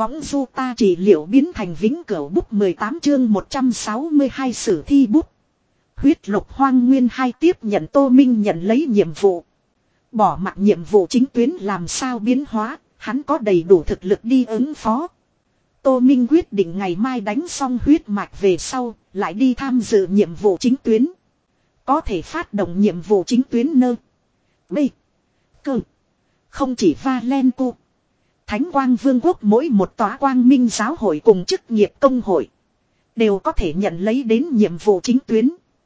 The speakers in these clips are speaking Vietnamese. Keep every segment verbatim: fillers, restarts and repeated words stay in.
võng du ta trị liệu biến thành vĩnh cửu bút mười tám chương một trăm sáu mươi hai sử thi bút. Huyết lục hoang nguyên hai tiếp nhận Tô Minh nhận lấy nhiệm vụ. Bỏ mặc nhiệm vụ chính tuyến làm sao biến hóa, hắn có đầy đủ thực lực đi ứng phó. Tô Minh quyết định ngày mai đánh xong huyết mạch về sau, lại đi tham dự nhiệm vụ chính tuyến. Có thể phát động nhiệm vụ chính tuyến nơ. B. Cơ. Không chỉ Valentu. Thánh quang vương quốc mỗi một tòa quang minh giáo hội cùng chức nghiệp công hội. Đều có thể nhận lấy đến nhiệm vụ chính tuyến.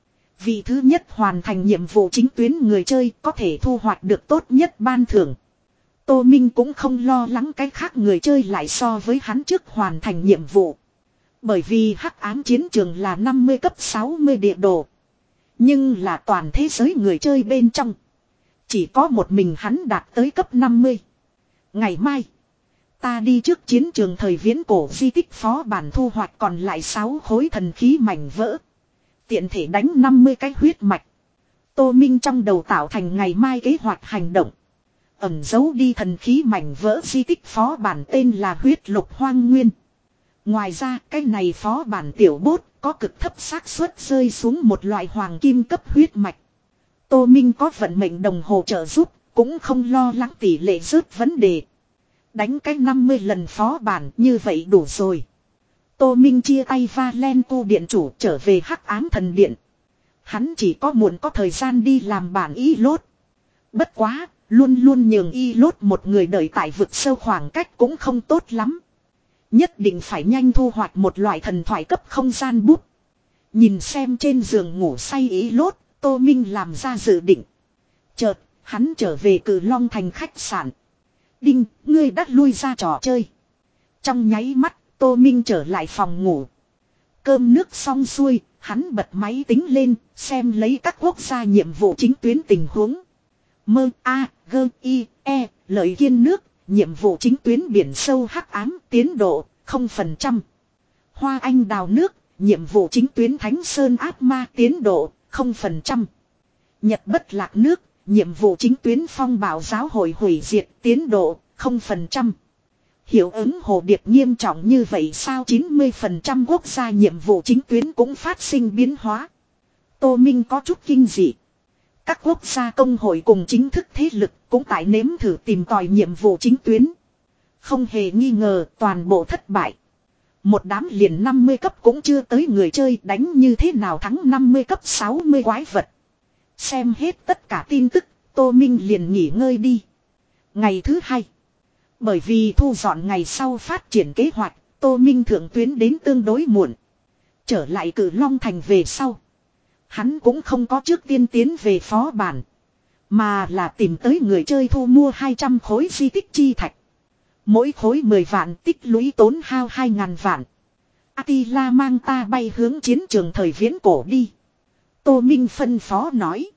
Vị thứ nhất hoàn thành nhiệm vụ chính tuyến người chơi có thể thu hoạch được tốt nhất ban thưởng. Tô Minh cũng không lo lắng cái khác người chơi lại so với hắn trước hoàn thành nhiệm vụ. Bởi vì hắc ám chiến trường là năm mươi cấp sáu mươi địa đồ. Nhưng là toàn thế giới người chơi bên trong. Chỉ có một mình hắn đạt tới cấp năm mươi. Ngày mai. Ta đi trước chiến trường thời viễn cổ di tích phó bản thu hoạch còn lại sáu khối thần khí mảnh vỡ. Tiện thể đánh năm mươi cái huyết mạch. Tô Minh trong đầu tạo thành ngày mai kế hoạch hành động. Ẩn giấu đi thần khí mảnh vỡ di tích phó bản tên là huyết lục hoang nguyên. Ngoài ra cái này phó bản tiểu bốt có cực thấp xác suất rơi xuống một loại hoàng kim cấp huyết mạch. Tô Minh có vận mệnh đồng hồ trợ giúp, cũng không lo lắng tỷ lệ rớt vấn đề. Đánh cái năm mươi lần phó bản như vậy đủ rồi. Tô Minh chia tay Valentu điện chủ trở về hắc ám thần điện. Hắn chỉ có muộn có thời gian đi làm bản y lốt. Bất quá, luôn luôn nhường y lốt một người đợi tại vực sâu khoảng cách cũng không tốt lắm. Nhất định phải nhanh thu hoạch một loại thần thoại cấp không gian bút. Nhìn xem trên giường ngủ say y lốt, Tô Minh làm ra dự định. Chợt, hắn trở về Cử Long thành khách sạn. Đinh, ngươi đã lui ra trò chơi. Trong nháy mắt, Tô Minh trở lại phòng ngủ. Cơm nước xong xuôi, hắn bật máy tính lên, xem lấy các quốc gia nhiệm vụ chính tuyến tình huống. Mơ A, G, I, E, lợi kiên nước, nhiệm vụ chính tuyến biển sâu hắc ám, tiến độ, không phần trăm. Hoa Anh đào nước, nhiệm vụ chính tuyến Thánh Sơn ác ma, tiến độ, không phần trăm. Nhật bất lạc nước, nhiệm vụ chính tuyến phong bảo giáo hội hủy diệt, tiến độ, không phần trăm. Hiệu ứng hồ điệp nghiêm trọng như vậy sao chín mươi phần trăm quốc gia nhiệm vụ chính tuyến cũng phát sinh biến hóa. Tô Minh có chút kinh dị. Các quốc gia công hội cùng chính thức thế lực cũng tại nếm thử tìm tòi nhiệm vụ chính tuyến. Không hề nghi ngờ toàn bộ thất bại. Một đám liền năm mươi cấp cũng chưa tới người chơi đánh như thế nào thắng năm mươi cấp sáu mươi quái vật. Xem hết tất cả tin tức, Tô Minh liền nghỉ ngơi đi. Ngày thứ hai. Bởi vì thu dọn ngày sau phát triển kế hoạch, Tô Minh thượng tuyến đến tương đối muộn. Trở lại Cử Long thành về sau. Hắn cũng không có trước tiên tiến về phó bản. Mà là tìm tới người chơi thu mua hai trăm khối di tích chi thạch. Mỗi khối mười vạn tích lũy tốn hao hai ngàn vạn. Attila mang ta bay hướng chiến trường thời viễn cổ đi. Tô Minh phân phó nói.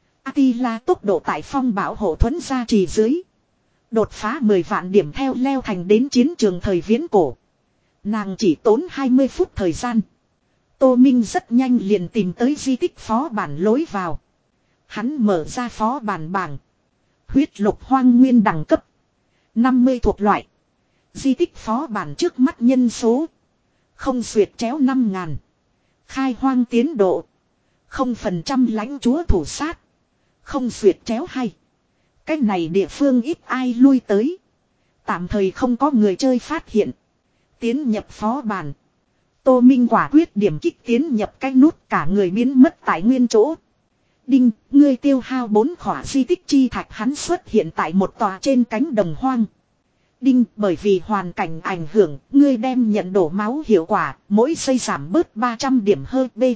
Attila tốc độ tại phong bảo hộ thuẫn gia trì dưới. Đột phá mười vạn điểm theo leo thành đến chiến trường thời viễn cổ. Nàng chỉ tốn hai mươi phút thời gian. Tô Minh rất nhanh liền tìm tới di tích phó bản lối vào. Hắn mở ra phó bản bảng. Huyết lục hoang nguyên đẳng cấp. năm mươi thuộc loại. Di tích phó bản trước mắt nhân số. Không xuyệt chéo năm ngàn. Khai hoang tiến độ. Không phần trăm lãnh chúa thủ sát. Không xuyệt chéo hay. Cái này địa phương ít ai lui tới. Tạm thời không có người chơi phát hiện. Tiến nhập phó bản. Tô Minh quả quyết điểm kích tiến nhập cái nút cả người biến mất tại nguyên chỗ. Đinh, ngươi tiêu hao bốn khỏa di tích chi thạch hắn xuất hiện tại một tòa trên cánh đồng hoang. Đinh, bởi vì hoàn cảnh ảnh hưởng, ngươi đem nhận đổ máu hiệu quả, mỗi giây giảm bớt ba trăm điểm hơi B.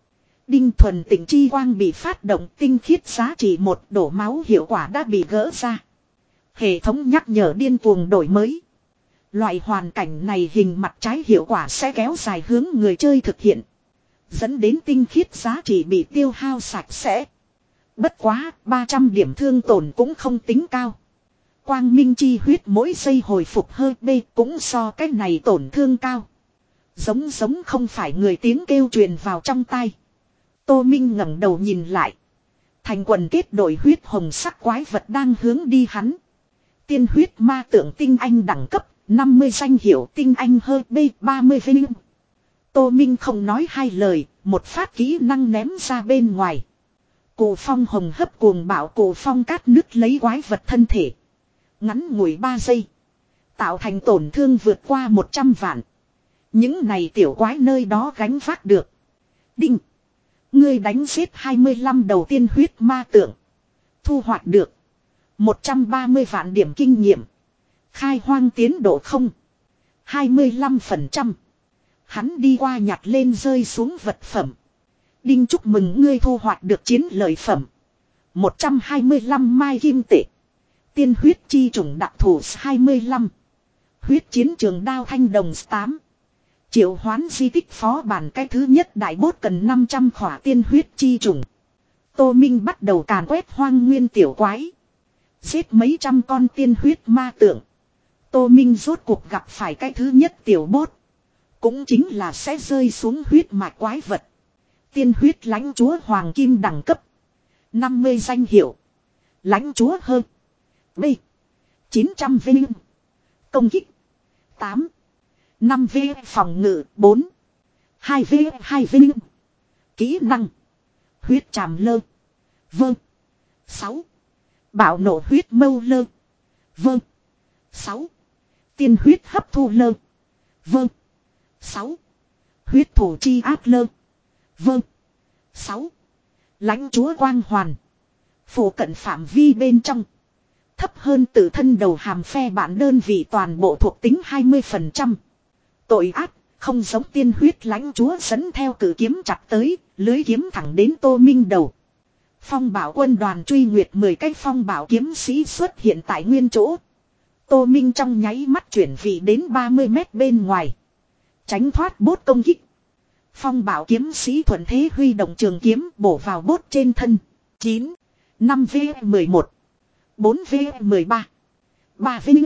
Đinh thuần tịnh chi quang bị phát động tinh khiết giá trị một đổ máu hiệu quả đã bị gỡ ra. Hệ thống nhắc nhở điên cuồng đổi mới. Loại hoàn cảnh này hình mặt trái hiệu quả sẽ kéo dài hướng người chơi thực hiện. Dẫn đến tinh khiết giá trị bị tiêu hao sạch sẽ. Bất quá, ba trăm điểm thương tổn cũng không tính cao. Quang minh chi huyết mỗi giây hồi phục hơi B cũng so cái này tổn thương cao. Giống giống không phải người tiếng kêu truyền vào trong tai. Tô Minh ngẩng đầu nhìn lại. Thành quần kết đội huyết hồng sắc quái vật đang hướng đi hắn. Tiên huyết ma tượng tinh anh đẳng cấp năm mươi danh hiệu tinh anh hơi B ba mươi vinh. Tô Minh không nói hai lời, một phát kỹ năng ném ra bên ngoài. Cổ phong hồng hấp cuồng bạo cổ phong cát nứt lấy quái vật thân thể. Ngắn ngủi ba giây. Tạo thành tổn thương vượt qua một trăm vạn. Những này tiểu quái nơi đó gánh vác được. Đinh. Ngươi đánh giết hai mươi lăm đầu tiên huyết ma tượng. Thu hoạch được một trăm ba mươi vạn điểm kinh nghiệm. Khai hoang tiến độ không. hai mươi lăm phần trăm. Hắn đi qua nhặt lên rơi xuống vật phẩm. Đinh chúc mừng ngươi thu hoạch được chiến lợi phẩm. một trăm hai mươi lăm mai kim tệ. Tiên huyết chi trùng đặc thù hai mươi lăm. Huyết chiến trường đao thanh đồng tám. Triệu hoán di tích phó bản cái thứ nhất đại bốt cần năm trăm khỏa tiên huyết chi trùng. Tô Minh bắt đầu càn quét hoang nguyên tiểu quái. Giết mấy trăm con tiên huyết ma tượng. Tô Minh rốt cuộc gặp phải cái thứ nhất tiểu bốt. Cũng chính là sẽ rơi xuống huyết mạch quái vật. Tiên huyết lãnh chúa hoàng kim đẳng cấp. năm mươi danh hiệu. Lãnh chúa hơn. B. chín trăm vinh. Công kích. tám. năm V phòng ngự bốn. hai V hai vinh. Kỹ năng. Huyết tràm lơ. Vâng. sáu. Bạo nổ huyết mâu lơ. Vâng. sáu. Tiên huyết hấp thu lơ. Vâng. sáu. Huyết thủ chi ác lơ. Vâng. sáu. Lãnh chúa quang hoàn. Phủ cận phạm vi bên trong. Thấp hơn tự thân đầu hàm phe bản đơn vị toàn bộ thuộc tính hai mươi phần trăm. Tội ác, không giống tiên huyết lãnh chúa dẫn theo cử kiếm chặt tới, lưới kiếm thẳng đến Tô Minh đầu. Phong bảo quân đoàn truy nguyệt mười cái phong bảo kiếm sĩ xuất hiện tại nguyên chỗ. Tô Minh trong nháy mắt chuyển vị đến ba mươi mét bên ngoài. Tránh thoát bốt công kích. Phong bảo kiếm sĩ thuận thế huy động trường kiếm bổ vào bốt trên thân. chín. năm V mười một. bốn V mười ba. ba V.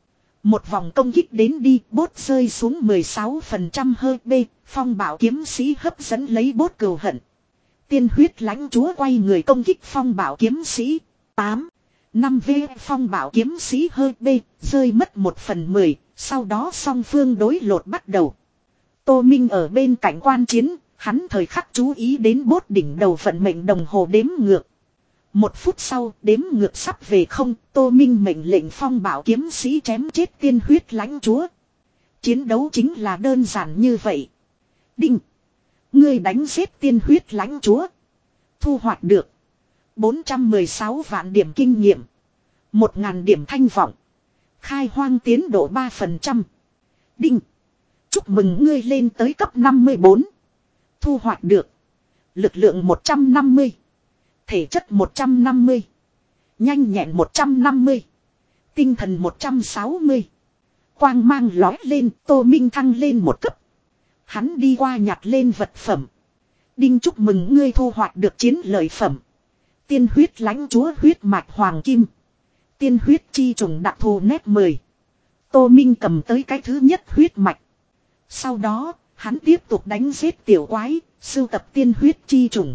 Một vòng công kích đến đi, bốt rơi xuống mười sáu phần trăm hơi B, phong bảo kiếm sĩ hấp dẫn lấy bốt cừu hận. Tiên huyết lãnh chúa quay người công kích phong bảo kiếm sĩ. tám. năm V phong bảo kiếm sĩ hơi B, rơi mất một phần mười, sau đó song phương đối lột bắt đầu. Tô Minh ở bên cạnh quan chiến, hắn thời khắc chú ý đến bốt đỉnh đầu vận mệnh đồng hồ đếm ngược. Một phút sau, đếm ngược sắp về không, Tô Minh mệnh lệnh phong bảo kiếm sĩ chém chết tiên huyết lãnh chúa. Chiến đấu chính là đơn giản như vậy. Đinh. Ngươi đánh giết tiên huyết lãnh chúa. Thu hoạch được bốn trăm mười sáu vạn điểm kinh nghiệm. một nghìn điểm thanh vọng. Khai hoang tiến độ ba phần trăm. Đinh. Chúc mừng ngươi lên tới cấp năm mươi bốn. Thu hoạch được lực lượng một trăm năm mươi. Thể chất một trăm năm mươi. Nhanh nhẹn một trăm năm mươi. Tinh thần một trăm sáu mươi. Quang mang lói lên, Tô Minh thăng lên một cấp. Hắn đi qua nhặt lên vật phẩm. Đinh chúc mừng ngươi thu hoạch được chiến lợi phẩm. Tiên huyết lãnh chúa huyết mạch hoàng kim. Tiên huyết chi trùng đặc thù nét mười. Tô Minh cầm tới cái thứ nhất huyết mạch. Sau đó, hắn tiếp tục đánh giết tiểu quái, sưu tập tiên huyết chi trùng.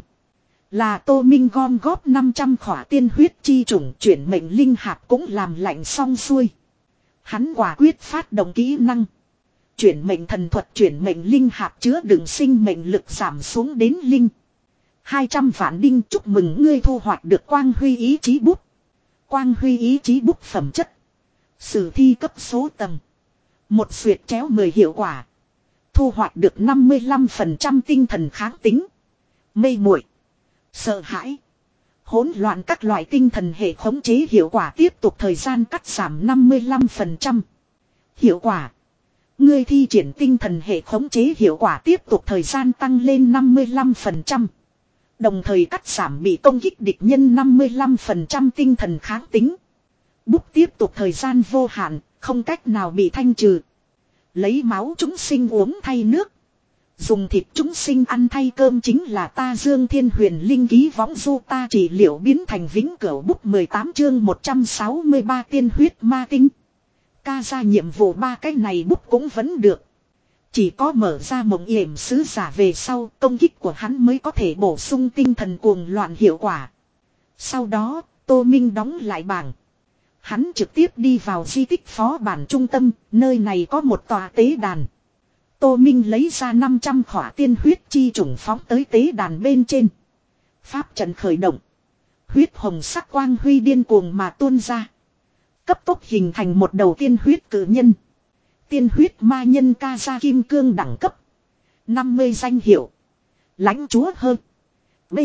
Là Tô Minh gom góp năm trăm khỏa tiên huyết chi trùng, chuyển mệnh linh hạt cũng làm lạnh xong xuôi. Hắn quả quyết phát động kỹ năng. Chuyển mệnh thần thuật chuyển mệnh linh hạt chứa đựng sinh mệnh lực giảm xuống đến linh. hai trăm vạn đinh chúc mừng ngươi thu hoạch được quang huy ý chí bút. Quang huy ý chí bút phẩm chất. Sử thi cấp số tầng. Một xuyệt chéo mười hiệu quả. Thu hoạch được năm mươi lăm phần trăm tinh thần kháng tính. Mê muội, sợ hãi, hỗn loạn các loại tinh thần hệ khống chế hiệu quả tiếp tục thời gian cắt giảm năm mươi lăm phần trăm. Hiệu quả. Ngươi thi triển tinh thần hệ khống chế hiệu quả tiếp tục thời gian tăng lên năm mươi lăm phần trăm. Đồng thời cắt giảm bị công kích địch nhân năm mươi lăm phần trăm tinh thần kháng tính. Bút tiếp tục thời gian vô hạn, không cách nào bị thanh trừ. Lấy máu chúng sinh uống thay nước. Dùng thịt chúng sinh ăn thay cơm chính là ta Dương Thiên Huyền Linh ký võng du ta chỉ liệu biến thành vĩnh cửu bút mười tám chương một trăm sáu mươi ba tiên huyết ma tinh. Ca ra nhiệm vụ ba cái này bút cũng vẫn được. Chỉ có mở ra mộng yểm sứ giả về sau công kích của hắn mới có thể bổ sung tinh thần cuồng loạn hiệu quả. Sau đó, Tô Minh đóng lại bảng. Hắn trực tiếp đi vào di tích phó bản trung tâm, nơi này có một tòa tế đàn. Tô Minh lấy ra năm trăm khỏa tiên huyết chi trùng phóng tới tế đàn bên trên. Pháp trận khởi động. Huyết hồng sắc quang huy điên cuồng mà tuôn ra. Cấp tốc hình thành một đầu tiên huyết cử nhân. Tiên huyết ma nhân ca gia kim cương đẳng cấp. năm mươi danh hiệu. Lãnh chúa hơn. B.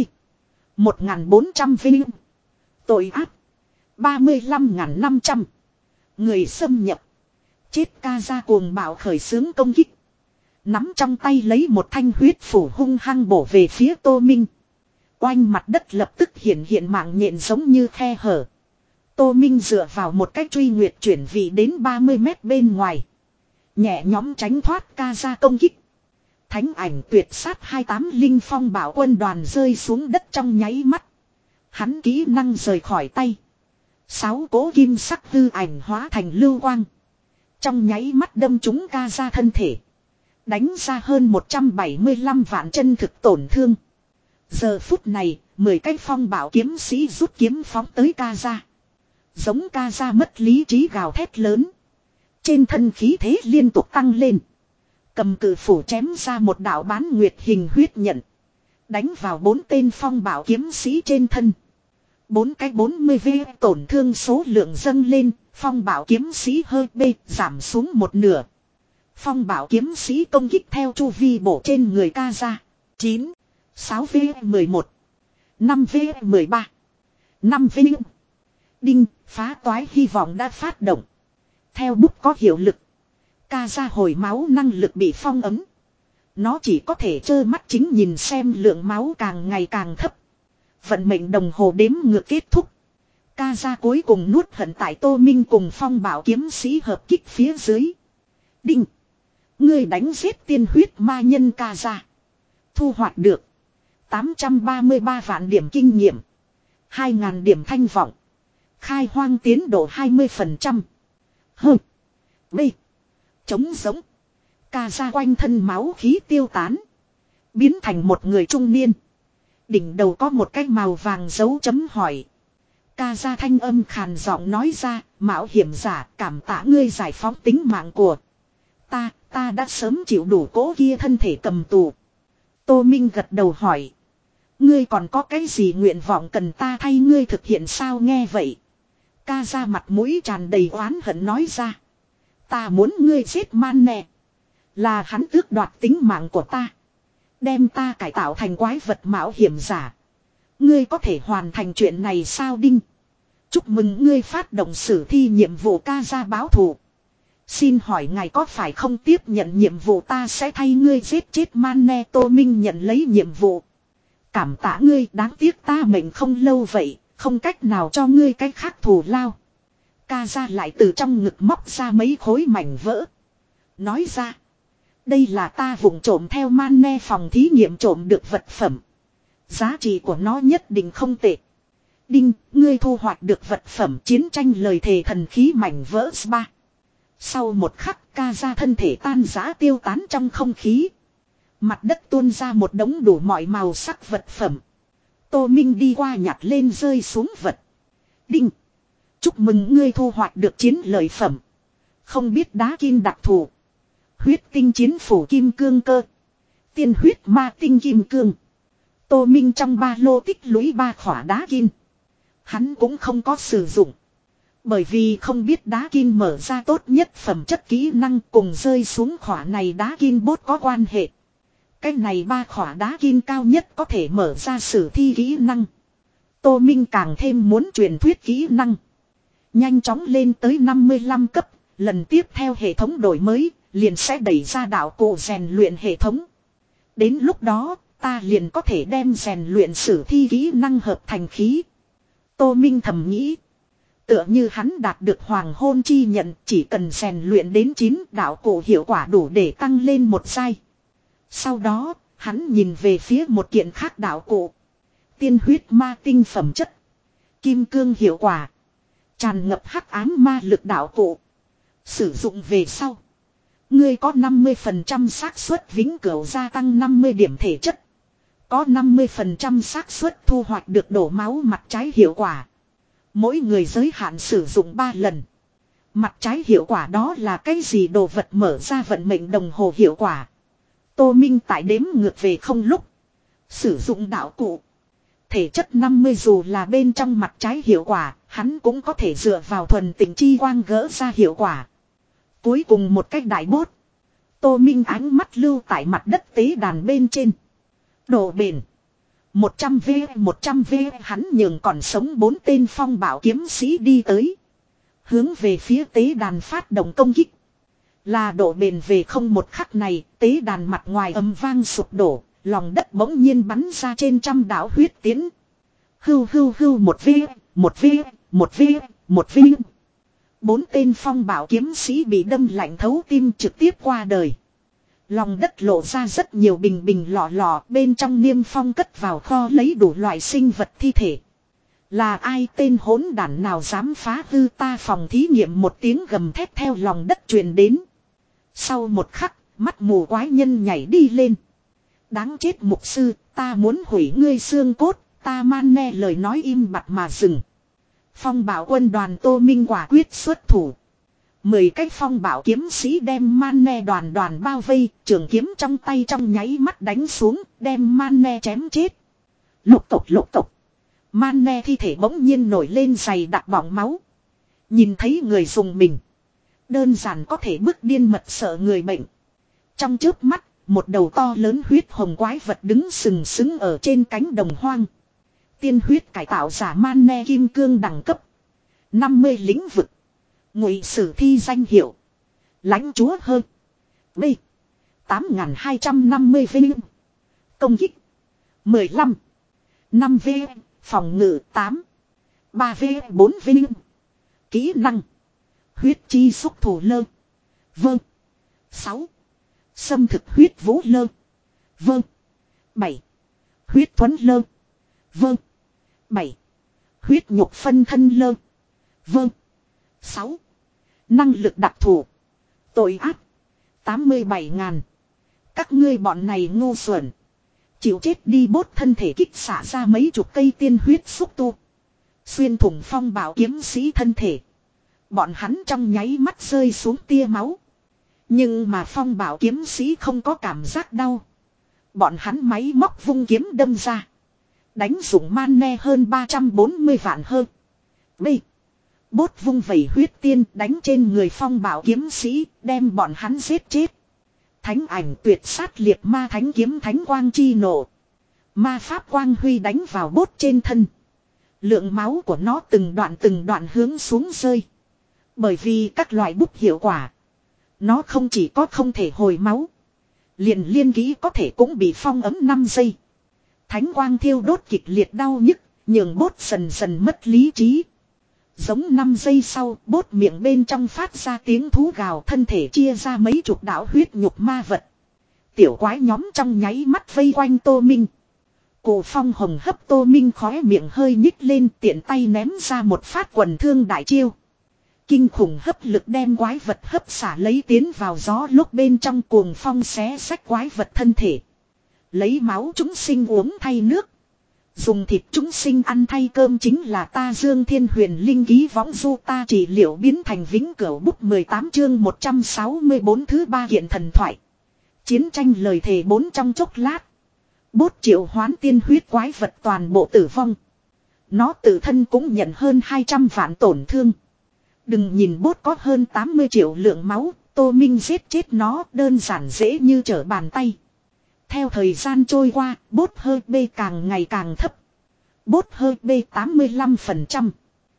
một nghìn bốn trăm vinh. Tội ác. ba mươi lăm nghìn năm trăm. Người xâm nhập. Chết ca gia cuồng bạo khởi xướng công kích. Nắm trong tay lấy một thanh huyết phủ hung hăng bổ về phía Tô Minh. Oanh mặt đất lập tức hiện hiện mạng nhện giống như khe hở. Tô Minh dựa vào một cách truy nguyệt chuyển vị đến ba mươi mét bên ngoài. Nhẹ nhóm tránh thoát ca gia công kích. Thánh ảnh tuyệt sát hai mươi tám linh phong bảo quân đoàn rơi xuống đất trong nháy mắt. Hắn kỹ năng rời khỏi tay. Sáu cố kim sắc hư ảnh hóa thành lưu quang. Trong nháy mắt đâm trúng ca gia thân thể. Đánh ra hơn một trăm bảy mươi lăm vạn chân thực tổn thương. Giờ phút này, mười cái phong bảo kiếm sĩ rút kiếm phóng tới ca gia. Giống ca gia mất lý trí gào thét lớn. Trên thân khí thế liên tục tăng lên. Cầm cự phủ chém ra một đạo bán nguyệt hình huyết nhận. Đánh vào bốn tên phong bảo kiếm sĩ trên thân. Bốn cái bốn mươi vê tổn thương số lượng dâng lên, phong bảo kiếm sĩ hơi B giảm xuống một nửa. Phong bảo kiếm sĩ công kích theo chu vi bổ trên người ca gia. chín, sáu vê mười một, năm vê mười ba, năm vê. Đinh, phá toái hy vọng đã phát động. Theo bút có hiệu lực. Ca gia hồi máu năng lực bị phong ấm. Nó chỉ có thể trơ mắt chính nhìn xem lượng máu càng ngày càng thấp. Vận mệnh đồng hồ đếm ngược kết thúc. Ca gia cuối cùng nuốt hận tại Tô Minh cùng phong bảo kiếm sĩ hợp kích phía dưới. Đinh. Người đánh giết tiên huyết ma nhân ca gia. Thu hoạch được. tám trăm ba mươi ba vạn điểm kinh nghiệm. hai nghìn điểm thanh vọng. Khai hoang tiến độ hai mươi phần trăm. Hơ. B. Chống giống. Ca gia quanh thân máu khí tiêu tán. Biến thành một người trung niên. Đỉnh đầu có một cái màu vàng dấu chấm hỏi. Ca gia thanh âm khàn giọng nói ra, mạo hiểm giả cảm tạ ngươi giải phóng tính mạng của ta, ta đã sớm chịu đủ cố kia thân thể cầm tù. Tô Minh gật đầu hỏi. Ngươi còn có cái gì nguyện vọng cần ta thay ngươi thực hiện sao nghe vậy? Ca gia mặt mũi tràn đầy oán hận nói ra. Ta muốn ngươi giết man nè. Là hắn tước đoạt tính mạng của ta. Đem ta cải tạo thành quái vật mạo hiểm giả. Ngươi có thể hoàn thành chuyện này sao Đinh? Chúc mừng ngươi phát động sử thi nhiệm vụ ca gia báo thù. Xin hỏi ngài có phải không tiếp nhận nhiệm vụ ta sẽ thay ngươi giết chết man nè. Tô Minh nhận lấy nhiệm vụ. Cảm tạ ngươi đáng tiếc ta mệnh không lâu vậy. Không cách nào cho ngươi cách khác thù lao. Ca gia lại từ trong ngực móc ra mấy khối mảnh vỡ. Nói ra. Đây là ta vụng trộm theo man nè phòng thí nghiệm trộm được vật phẩm. Giá trị của nó nhất định không tệ. Đinh, ngươi thu hoạch được vật phẩm chiến tranh lời thề thần khí mảnh vỡ ba. Sau một khắc ca gia thân thể tan rã tiêu tán trong không khí. Mặt đất tuôn ra một đống đủ mọi màu sắc vật phẩm. Tô Minh đi qua nhặt lên rơi xuống vật. Đinh, chúc mừng ngươi thu hoạch được chiến lợi phẩm. Không biết đá kim đặc thù. Huyết tinh chiến phủ kim cương cơ. Tiên huyết ma tinh kim cương. Tô Minh trong ba lô tích lũy ba khỏa đá kim. Hắn cũng không có sử dụng. Bởi vì không biết đá kim mở ra tốt nhất phẩm chất kỹ năng cùng rơi xuống khỏa này đá kim bốt có quan hệ. Cái này ba khỏa đá kim cao nhất có thể mở ra sử thi kỹ năng. Tô Minh càng thêm muốn truyền thuyết kỹ năng. Nhanh chóng lên tới năm mươi lăm cấp. Lần tiếp theo hệ thống đổi mới. Liền sẽ đẩy ra đạo cụ rèn luyện hệ thống. Đến lúc đó ta liền có thể đem rèn luyện sử thi kỹ năng hợp thành khí. Tô Minh thầm nghĩ. Tựa như hắn đạt được hoàng hôn chi nhận. Chỉ cần rèn luyện đến chín đạo cụ hiệu quả đủ để tăng lên một giai. Sau đó hắn nhìn về phía một kiện khác đạo cụ. Tiên huyết ma tinh phẩm chất. Kim cương hiệu quả. Tràn ngập hắc ám ma lực đạo cụ. Sử dụng về sau. Ngươi có năm mươi phần trăm xác suất vĩnh cửu gia tăng năm mươi điểm thể chất. Có năm mươi phần trăm xác suất thu hoạch được đổ máu mặt trái hiệu quả. Mỗi người giới hạn sử dụng ba lần. Mặt trái hiệu quả đó là cái gì đồ vật mở ra vận mệnh đồng hồ hiệu quả. Tô Minh tại đếm ngược về không lúc. Sử dụng đạo cụ. Thể chất năm mươi dù là bên trong mặt trái hiệu quả, hắn cũng có thể dựa vào thuần tình chi quang gỡ ra hiệu quả. Cuối cùng một cách đại bốt. Tô Minh ánh mắt lưu tại mặt đất tế đàn bên trên. Độ bền. một trăm vê một trăm vê hắn nhường còn sống bốn tên phong bảo kiếm sĩ đi tới. Hướng về phía tế đàn phát động công kích. Là độ bền về không một khắc này, tế đàn mặt ngoài âm vang sụp đổ, lòng đất bỗng nhiên bắn ra trên trăm đạo huyết tiến. Hưu hưu hưu một vê, một vê, một vê, một vê. Bốn tên phong bảo kiếm sĩ bị đâm lạnh thấu tim trực tiếp qua đời. Lòng đất lộ ra rất nhiều bình bình lọ lọ, bên trong niêm phong cất vào kho lấy đủ loại sinh vật thi thể. Là ai tên hỗn đản nào dám phá hư ta phòng thí nghiệm, một tiếng gầm thét theo lòng đất truyền đến. Sau một khắc, mắt mù quái nhân nhảy đi lên. Đáng chết mục sư, ta muốn hủy ngươi xương cốt, ta man nghe lời nói im bặt mà dừng. Phong bảo quân đoàn Tô Minh quả quyết xuất thủ. Mười cái phong bảo kiếm sĩ đem man nè đoàn đoàn bao vây, trường kiếm trong tay trong nháy mắt đánh xuống, đem man nè chém chết. Lục tục lục tục. Man nè thi thể bỗng nhiên nổi lên dày đặc bọng máu. Nhìn thấy người dùng mình. Đơn giản có thể bức điên mật sợ người bệnh. Trong chớp mắt, một đầu to lớn huyết hồng quái vật đứng sừng sững ở trên cánh đồng hoang. Tiên huyết cải tạo giả man nè kim cương đẳng cấp. năm mươi lĩnh vực. Ngụy sử thi danh hiệu. Lãnh chúa hơn. B. tám nghìn hai trăm năm mươi vinh. Công kích. mười lăm. năm V. Phòng ngự tám. ba V. bốn vinh. Kỹ năng. Huyết chi xúc thủ lơ. Vâng. sáu. Xâm thực huyết vũ lơ. Vâng. bảy. Huyết thuẫn lơ. Vâng. bảy. Huyết nhục phân thân lơ. Vâng. sáu. Năng lực đặc thù. Tội ác. tám mươi bảy ngàn. Các ngươi bọn này ngu xuẩn. Chịu chết đi. Bốt thân thể kích xả ra mấy chục cây tiên huyết xúc tu. Xuyên thủng phong bảo kiếm sĩ thân thể. Bọn hắn trong nháy mắt rơi xuống tia máu. Nhưng mà phong bảo kiếm sĩ không có cảm giác đau. Bọn hắn máy móc vung kiếm đâm ra. Đánh dụng man ne hơn ba trăm bốn mươi vạn hơn. B. Bốt vung vẩy huyết tiên đánh trên người phong bảo kiếm sĩ, đem bọn hắn giết chết. Thánh ảnh tuyệt sát liệt ma thánh kiếm thánh quang chi nổ. Ma pháp quang huy đánh vào bốt trên thân. Lượng máu của nó từng đoạn từng đoạn hướng xuống rơi. Bởi vì các loại bút hiệu quả. Nó không chỉ có không thể hồi máu. Liền liên ký có thể cũng bị phong ấm năm giây. Thánh quang thiêu đốt kịch liệt đau nhức, nhường bốt dần dần mất lý trí. Giống năm giây sau, bốt miệng bên trong phát ra tiếng thú gào, thân thể chia ra mấy chục đạo huyết nhục ma vật. Tiểu quái nhóm trong nháy mắt vây quanh Tô Minh. Cổ phong hồng hấp Tô Minh khóe miệng hơi nhích lên, tiện tay ném ra một phát quần thương đại chiêu. Kinh khủng hấp lực đem quái vật hấp xả lấy tiến vào gió lúc bên trong, cuồng phong xé xách quái vật thân thể. Lấy máu chúng sinh uống thay nước. Dùng thịt chúng sinh ăn thay cơm chính là ta Dương Thiên Huyền Linh ký võng du ta trị liệu biến thành vĩnh cửu bút mười tám chương một trăm sáu mươi bốn thứ ba kiện thần thoại. Chiến tranh lời thề bốn trong chốc lát. Bốt triệu hoán tiên huyết quái vật toàn bộ tử vong. Nó tự thân cũng nhận hơn hai trăm vạn tổn thương. Đừng nhìn bốt có hơn tám mươi triệu lượng máu, Tô Minh giết chết nó đơn giản dễ như trở bàn tay. Theo thời gian trôi qua, bốt hơi B càng ngày càng thấp. Bốt hơi B tám mươi lăm phần trăm,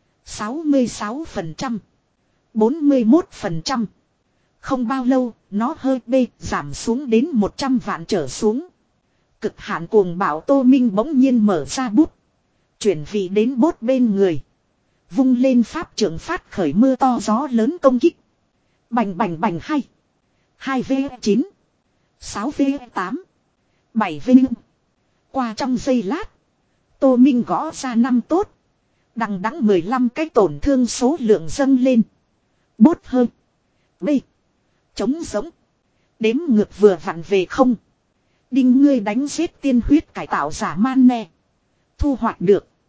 sáu mươi sáu phần trăm, bốn mươi mốt phần trăm. Không bao lâu, nó hơi B giảm xuống đến một trăm vạn trở xuống. Cực hạn cuồng bạo Tô Minh bỗng nhiên mở ra bút. Chuyển vị đến bốt bên người. Vung lên pháp trưởng phát khởi mưa to gió lớn công kích. Bành bành bành hai. hai V chín. sáu V tám. bảy vinh. Qua trong giây lát. Tô Minh gõ ra năm tốt. Đằng đẵng mười lăm cái tổn thương số lượng dâng lên. Bốt hơn. B. Chống giống. Đếm ngược vừa vặn về không. Đinh ngươi đánh giết tiên huyết cải tạo giả man nè. Thu hoạch được.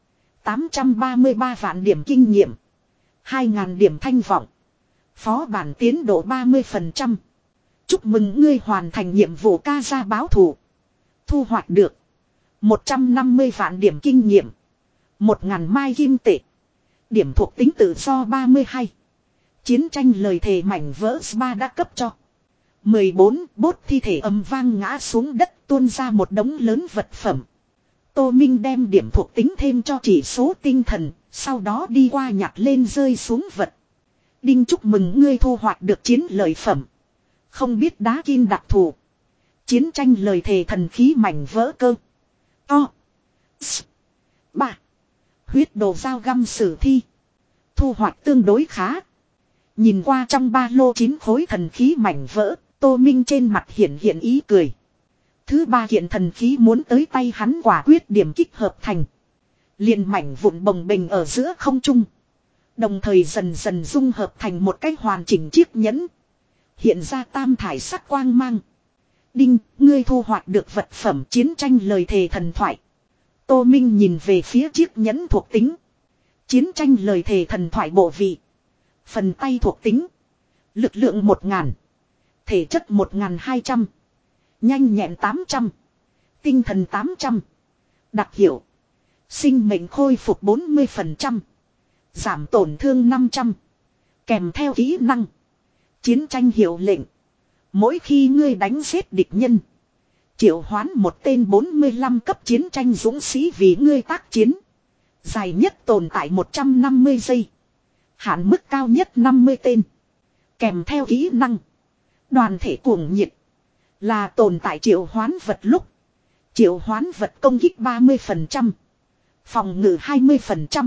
tám trăm ba mươi ba vạn điểm kinh nghiệm. hai nghìn điểm thanh vọng. Phó bản tiến độ ba mươi phần trăm. Chúc mừng ngươi hoàn thành nhiệm vụ ca gia báo thù. Thu hoạch được một trăm năm mươi vạn điểm kinh nghiệm. một ngàn mai kim tệ. Điểm thuộc tính tự do ba mươi hai. Chiến tranh lời thề mảnh vỡ spa đã cấp cho. mười bốn. Bốt thi thể ầm vang ngã xuống đất tuôn ra một đống lớn vật phẩm. Tô Minh đem điểm thuộc tính thêm cho chỉ số tinh thần. Sau đó đi qua nhặt lên rơi xuống vật. Đinh chúc mừng ngươi thu hoạch được chiến lợi phẩm. Không biết đá kim đặc thù. Chiến tranh lời thề thần khí mảnh vỡ cơ. To. S. Ba. Huyết đồ dao găm sử thi. Thu hoạch tương đối khá. Nhìn qua trong ba lô chín khối thần khí mảnh vỡ. Tô Minh trên mặt hiện hiện ý cười. Thứ ba kiện thần khí muốn tới tay hắn quả quyết điểm kích hợp thành. Liền mảnh vụn bồng bềnh ở giữa không trung. Đồng thời dần dần dung hợp thành một cách hoàn chỉnh chiếc nhẫn. Hiện ra tam thải sắc quang mang. Đinh, ngươi thu hoạch được vật phẩm chiến tranh lời thề thần thoại. Tô Minh nhìn về phía chiếc nhẫn thuộc tính. Chiến tranh lời thề thần thoại bộ vị. Phần tay thuộc tính. Lực lượng một ngàn. Thể chất một ngàn hai trăm. Nhanh nhẹn tám trăm. Tinh thần tám trăm. Đặc hiệu. Sinh mệnh khôi phục bốn mươi phần trăm. Giảm tổn thương năm trăm. Kèm theo kỹ năng. Chiến tranh hiệu lệnh. Mỗi khi ngươi đánh giết địch nhân. Triệu hoán một tên bốn mươi lăm cấp chiến tranh dũng sĩ vì ngươi tác chiến. Dài nhất tồn tại một trăm năm mươi giây. Hạn mức cao nhất năm mươi tên. Kèm theo kỹ năng. Đoàn thể cuồng nhiệt. Là tồn tại triệu hoán vật lúc. Triệu hoán vật công kích ba mươi phần trăm. Phòng ngự hai mươi phần trăm.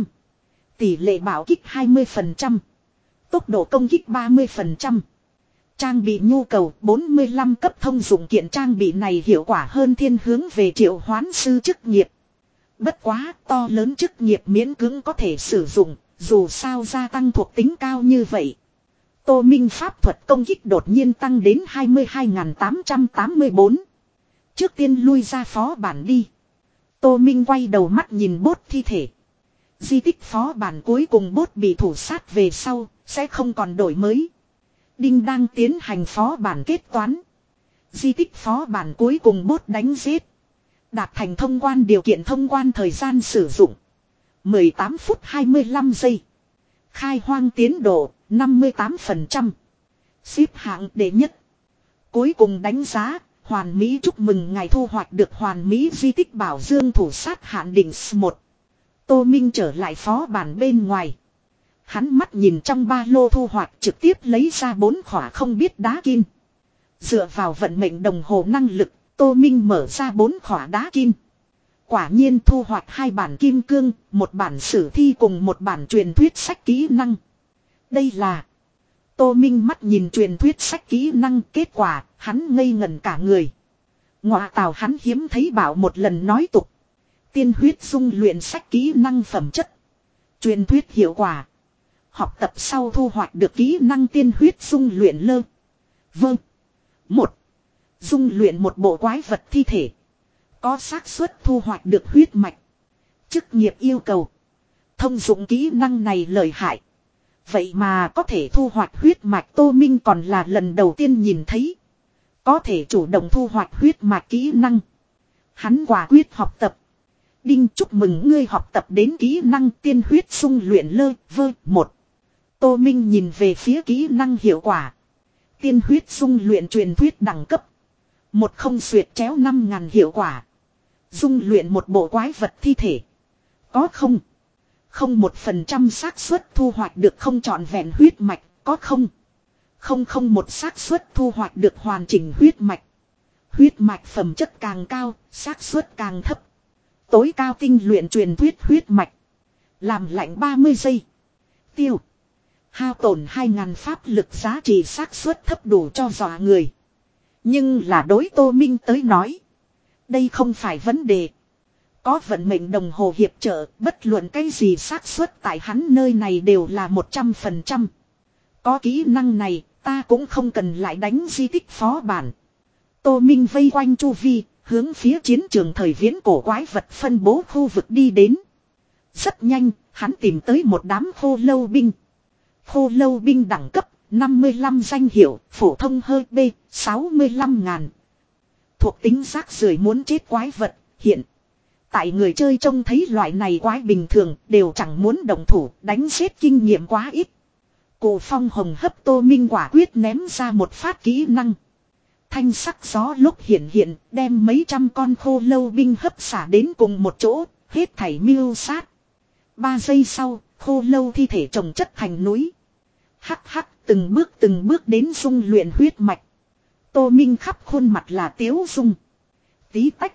Tỷ lệ bảo kích hai mươi phần trăm. Tốc độ công kích ba mươi phần trăm. Trang bị nhu cầu bốn mươi lăm cấp thông dụng kiện trang bị này hiệu quả hơn thiên hướng về triệu hoán sư chức nghiệp. Bất quá to lớn chức nghiệp miễn cưỡng có thể sử dụng, dù sao gia tăng thuộc tính cao như vậy. Tô Minh pháp thuật công kích đột nhiên tăng đến hai mươi hai nghìn tám trăm tám mươi bốn. Trước tiên lui ra phó bản đi. Tô Minh quay đầu mắt nhìn bốt thi thể. Di tích phó bản cuối cùng bốt bị thủ sát về sau, sẽ không còn đổi mới. Đinh đang tiến hành phó bản kết toán. Di tích phó bản cuối cùng bốt đánh giết. Đạt thành thông quan điều kiện thông quan thời gian sử dụng. mười tám phút hai mươi lăm giây. Khai hoang tiến độ năm mươi tám phần trăm. Xếp hạng đệ nhất. Cuối cùng đánh giá. Hoàn Mỹ chúc mừng ngài thu hoạch được Hoàn Mỹ di tích bảo dương thủ sát hạn định S một. Tô Minh trở lại phó bản bên ngoài. Hắn mắt nhìn trong ba lô thu hoạch trực tiếp lấy ra bốn khỏa không biết đá kim. Dựa vào vận mệnh đồng hồ năng lực, Tô Minh mở ra bốn khỏa đá kim. Quả nhiên thu hoạch hai bản kim cương, một bản sử thi cùng một bản truyền thuyết sách kỹ năng. Đây là... Tô Minh mắt nhìn truyền thuyết sách kỹ năng, kết quả, hắn ngây ngẩn cả người. Ngọa tào, hắn hiếm thấy bảo một lần nói tục. Tiên huyết dung luyện sách kỹ năng phẩm chất. Truyền thuyết hiệu quả. Học tập sau thu hoạch được kỹ năng tiên huyết dung luyện lơ. Vâng. Một. Dung luyện một bộ quái vật thi thể. Có xác suất thu hoạch được huyết mạch. Chức nghiệp yêu cầu. Thông dụng kỹ năng này lợi hại. Vậy mà có thể thu hoạch huyết mạch. Tô Minh còn là lần đầu tiên nhìn thấy. Có thể chủ động thu hoạch huyết mạch kỹ năng. Hắn quả quyết học tập. Đinh chúc mừng ngươi học tập đến kỹ năng tiên huyết dung luyện lơ vơ một. Tô Minh nhìn về phía kỹ năng hiệu quả. Tiên huyết dung luyện truyền thuyết đẳng cấp. Một không xuyệt chéo năm ngàn hiệu quả. Dung luyện một bộ quái vật thi thể. Có không? Không một phần trăm xác suất thu hoạch được không trọn vẹn huyết mạch. Có không? Không không một xác suất thu hoạch được hoàn chỉnh huyết mạch. Huyết mạch phẩm chất càng cao, xác suất càng thấp. Tối cao tinh luyện truyền thuyết huyết mạch. Làm lạnh ba mươi giây. Tiêu. Hao tổn hai ngàn pháp lực giá trị xác suất thấp đủ cho dọa người. Nhưng là đối Tô Minh tới nói. Đây không phải vấn đề. Có vận mệnh đồng hồ hiệp trợ, bất luận cái gì xác suất tại hắn nơi này đều là một trăm phần trăm. Có kỹ năng này, ta cũng không cần lại đánh di tích phó bản. Tô Minh vây quanh chu vi, hướng phía chiến trường thời viễn cổ quái vật phân bố khu vực đi đến. Rất nhanh, hắn tìm tới một đám khô lâu binh. Khô lâu binh đẳng cấp năm mươi lăm danh hiệu, phổ thông hơi B, sáu mươi lăm ngàn. Thuộc tính rác rưởi muốn chết quái vật, hiện. Tại người chơi trông thấy loại này quái bình thường đều chẳng muốn động thủ, đánh giết kinh nghiệm quá ít. Cổ phong hồng hấp Tô Minh quả quyết ném ra một phát kỹ năng. Thanh sắc gió lúc hiện hiện, đem mấy trăm con khô lâu binh hấp xả đến cùng một chỗ, hết thảy miêu sát. Ba giây sau, khô lâu thi thể chồng chất thành núi. Hắc hắc, từng bước từng bước đến dung luyện huyết mạch. Tô Minh khắp khuôn mặt là tiếu dung. Tí tách,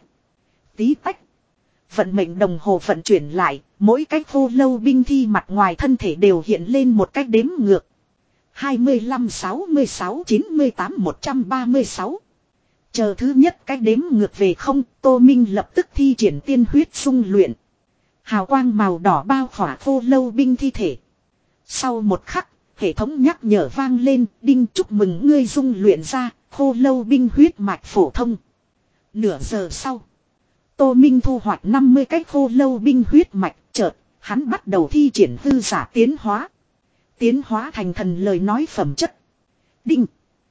tí tách. Vận mệnh đồng hồ vận chuyển lại, mỗi cái khô lâu binh thi mặt ngoài thân thể đều hiện lên một cách đếm ngược. hai mươi lăm, sáu mươi sáu, chín mươi tám, một trăm ba mươi sáu. Chờ thứ nhất cái đếm ngược về không, Tô Minh lập tức thi triển tiên huyết dung luyện. Hào quang màu đỏ bao khỏa khô lâu binh thi thể. Sau một khắc, hệ thống nhắc nhở vang lên, đinh chúc mừng ngươi dung luyện ra, khô lâu binh huyết mạch phổ thông. Nửa giờ sau, Tô Minh thu hoạch năm mươi cái khô lâu binh huyết mạch, chợt, hắn bắt đầu thi triển hư giả tiến hóa. Tiến hóa thành thần lời nói phẩm chất. Đinh.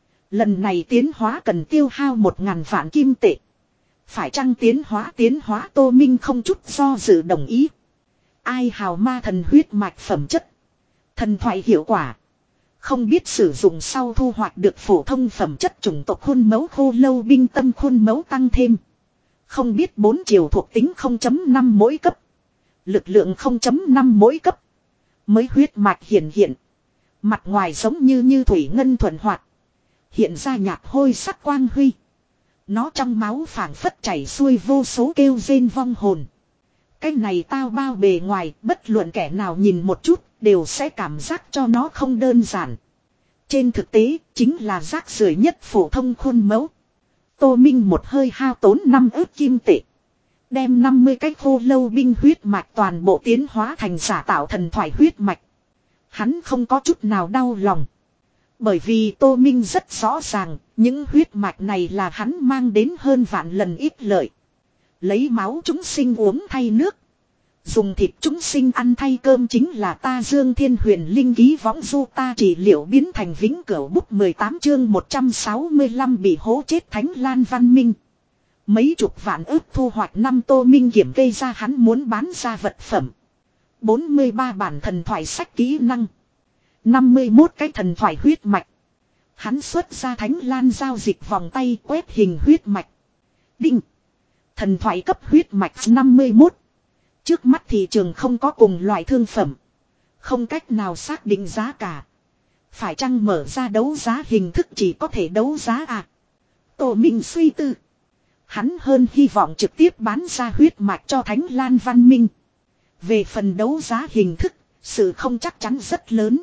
Lần này tiến hóa cần tiêu hao một ngàn vạn kim tệ. Phải chăng tiến hóa tiến hóa Tô Minh không chút do dự đồng ý. Ai hào ma thần huyết mạch phẩm chất. Thần thoại hiệu quả. Không biết sử dụng sau thu hoạch được phổ thông phẩm chất chủng tộc khuôn mẫu khô lâu binh tâm khuôn mẫu tăng thêm. Không biết bốn chiều thuộc tính không chấm năm mỗi cấp. Lực lượng không chấm năm mỗi cấp. Mới huyết mạch hiện hiện. Mặt ngoài giống như như thủy ngân thuần hoạt. Hiện ra nhạt hôi sắc quang huy. Nó trong máu phảng phất chảy xuôi vô số kêu rên vong hồn. Cái này tao bao bề ngoài, bất luận kẻ nào nhìn một chút, đều sẽ cảm giác cho nó không đơn giản. Trên thực tế, chính là rác rưởi nhất phổ thông khuôn mẫu. Tô Minh một hơi hao tốn năm ức kim tệ. Đem năm mươi cái khô lâu binh huyết mạch toàn bộ tiến hóa thành giả tạo thần thoại huyết mạch. Hắn không có chút nào đau lòng. Bởi vì Tô Minh rất rõ ràng, những huyết mạch này là hắn mang đến hơn vạn lần ít lợi. Lấy máu chúng sinh uống thay nước. Dùng thịt chúng sinh ăn thay cơm chính là ta Dương Thiên Huyền Linh ký võng du ta trị liệu biến thành vĩnh cửu bút mười tám chương một trăm sáu mươi lăm bị hố chết Thánh Lan Văn Minh. Mấy chục vạn ước thu hoạch năm Tô Minh kiểm kê ra hắn muốn bán ra vật phẩm. bốn mươi ba bản thần thoại sách kỹ năng. năm mươi mốt cái thần thoại huyết mạch. Hắn xuất ra Thánh Lan giao dịch vòng tay quét hình huyết mạch. Đinh. Thần thoại cấp huyết mạch năm mươi mốt. Trước mắt thị trường không có cùng loại thương phẩm. Không cách nào xác định giá cả. Phải chăng mở ra đấu giá hình thức chỉ có thể đấu giá à? Tô Minh suy tư. Hắn hơn hy vọng trực tiếp bán ra huyết mạch cho Thánh Lan Văn Minh. Về phần đấu giá hình thức, sự không chắc chắn rất lớn.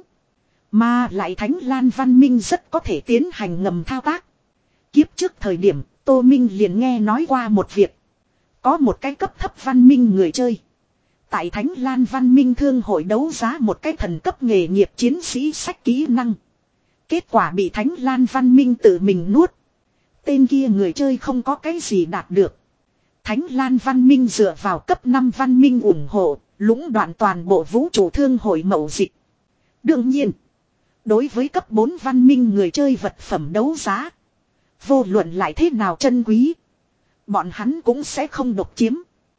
Mà lại Thánh Lan Văn Minh rất có thể tiến hành ngầm thao tác. Kiếp trước thời điểm, Tô Minh liền nghe nói qua một việc. Có một cái cấp thấp văn minh người chơi. Tại Thánh Lan Văn Minh thương hội đấu giá một cái thần cấp nghề nghiệp chiến sĩ sách kỹ năng. Kết quả bị Thánh Lan Văn Minh tự mình nuốt. Tên kia người chơi không có cái gì đạt được. Thánh Lan Văn Minh dựa vào cấp năm văn minh ủng hộ, lũng đoạn toàn bộ vũ trụ thương hội mậu dịch. Đương nhiên, đối với cấp bốn văn minh người chơi vật phẩm đấu giá, vô luận lại thế nào chân quý, bọn hắn cũng sẽ không độc chiếm.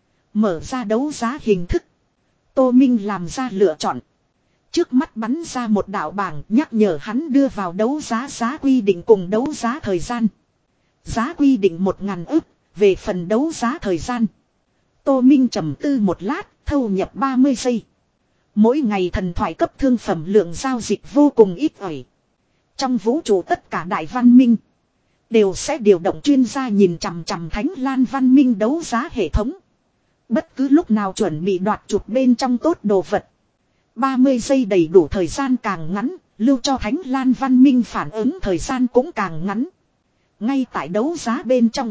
Mở ra đấu giá hình thức. Tô Minh làm ra lựa chọn. Trước mắt bắn ra một đạo bảng nhắc nhở hắn đưa vào đấu giá giá quy định cùng đấu giá thời gian. Giá quy định một ngàn ức, về phần đấu giá thời gian. Tô Minh trầm tư một lát, thâu nhập ba mươi giây. Mỗi ngày thần thoại cấp thương phẩm lượng giao dịch vô cùng ít ỏi. Trong vũ trụ tất cả đại văn minh đều sẽ điều động chuyên gia nhìn chằm chằm Thánh Lan Văn Minh đấu giá hệ thống. Bất cứ lúc nào chuẩn bị đoạt chụp bên trong tốt đồ vật. ba mươi giây đầy đủ thời gian càng ngắn, lưu cho Thánh Lan Văn Minh phản ứng thời gian cũng càng ngắn. Ngay tại đấu giá bên trong.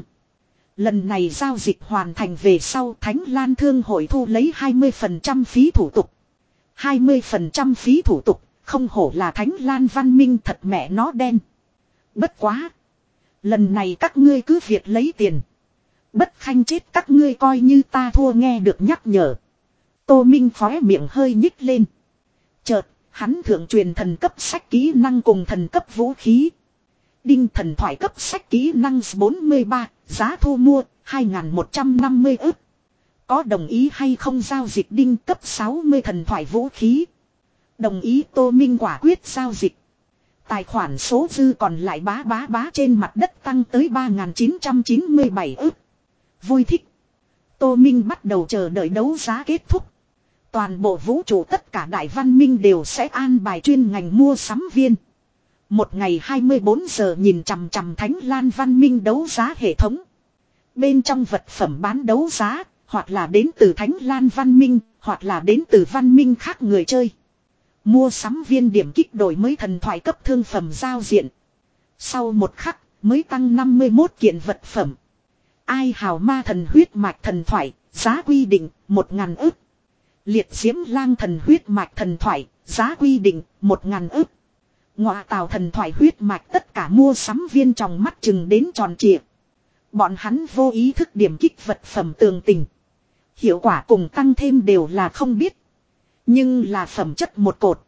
Lần này giao dịch hoàn thành về sau Thánh Lan Thương hội thu lấy hai mươi phần trăm phí thủ tục. hai mươi phần trăm phí thủ tục, không hổ là Thánh Lan Văn Minh thật mẹ nó đen. Bất quá. Lần này các ngươi cứ việc lấy tiền. Bất khanh chết các ngươi coi như ta thua nghe được nhắc nhở. Tô Minh khóe miệng hơi nhích lên. Chợt, hắn thượng truyền thần cấp sách kỹ năng cùng thần cấp vũ khí. Đinh thần thoại cấp sách kỹ năng bốn mươi ba, giá thu mua hai nghìn một trăm năm mươi ức. Có đồng ý hay không giao dịch đinh cấp sáu mươi thần thoại vũ khí? Đồng ý. Tô Minh quả quyết giao dịch. Tài khoản số dư còn lại bá bá bá trên mặt đất tăng tới ba nghìn chín trăm chín mươi bảy ức. Vui thích. Tô Minh bắt đầu chờ đợi đấu giá kết thúc. Toàn bộ vũ trụ tất cả đại văn minh đều sẽ an bài chuyên ngành mua sắm viên. Một ngày hai mươi bốn giờ nhìn chằm chằm Thánh Lan văn minh đấu giá hệ thống. Bên trong vật phẩm bán đấu giá, hoặc là đến từ Thánh Lan văn minh, hoặc là đến từ văn minh khác người chơi. Mua sắm viên điểm kích đổi mới thần thoại cấp thương phẩm giao diện. Sau một khắc, mới tăng năm mươi mốt kiện vật phẩm. Ai hào ma thần huyết mạch thần thoại, giá quy định một ngàn ức. Liệt diễm lang thần huyết mạch thần thoại, giá quy định một ngàn ức. Ngọa tào thần thoại huyết mạch tất cả mua sắm viên trong mắt chừng đến tròn trịa. Bọn hắn vô ý thức điểm kích vật phẩm tường tình. Hiệu quả cùng tăng thêm đều là không biết. Nhưng là phẩm chất một cột.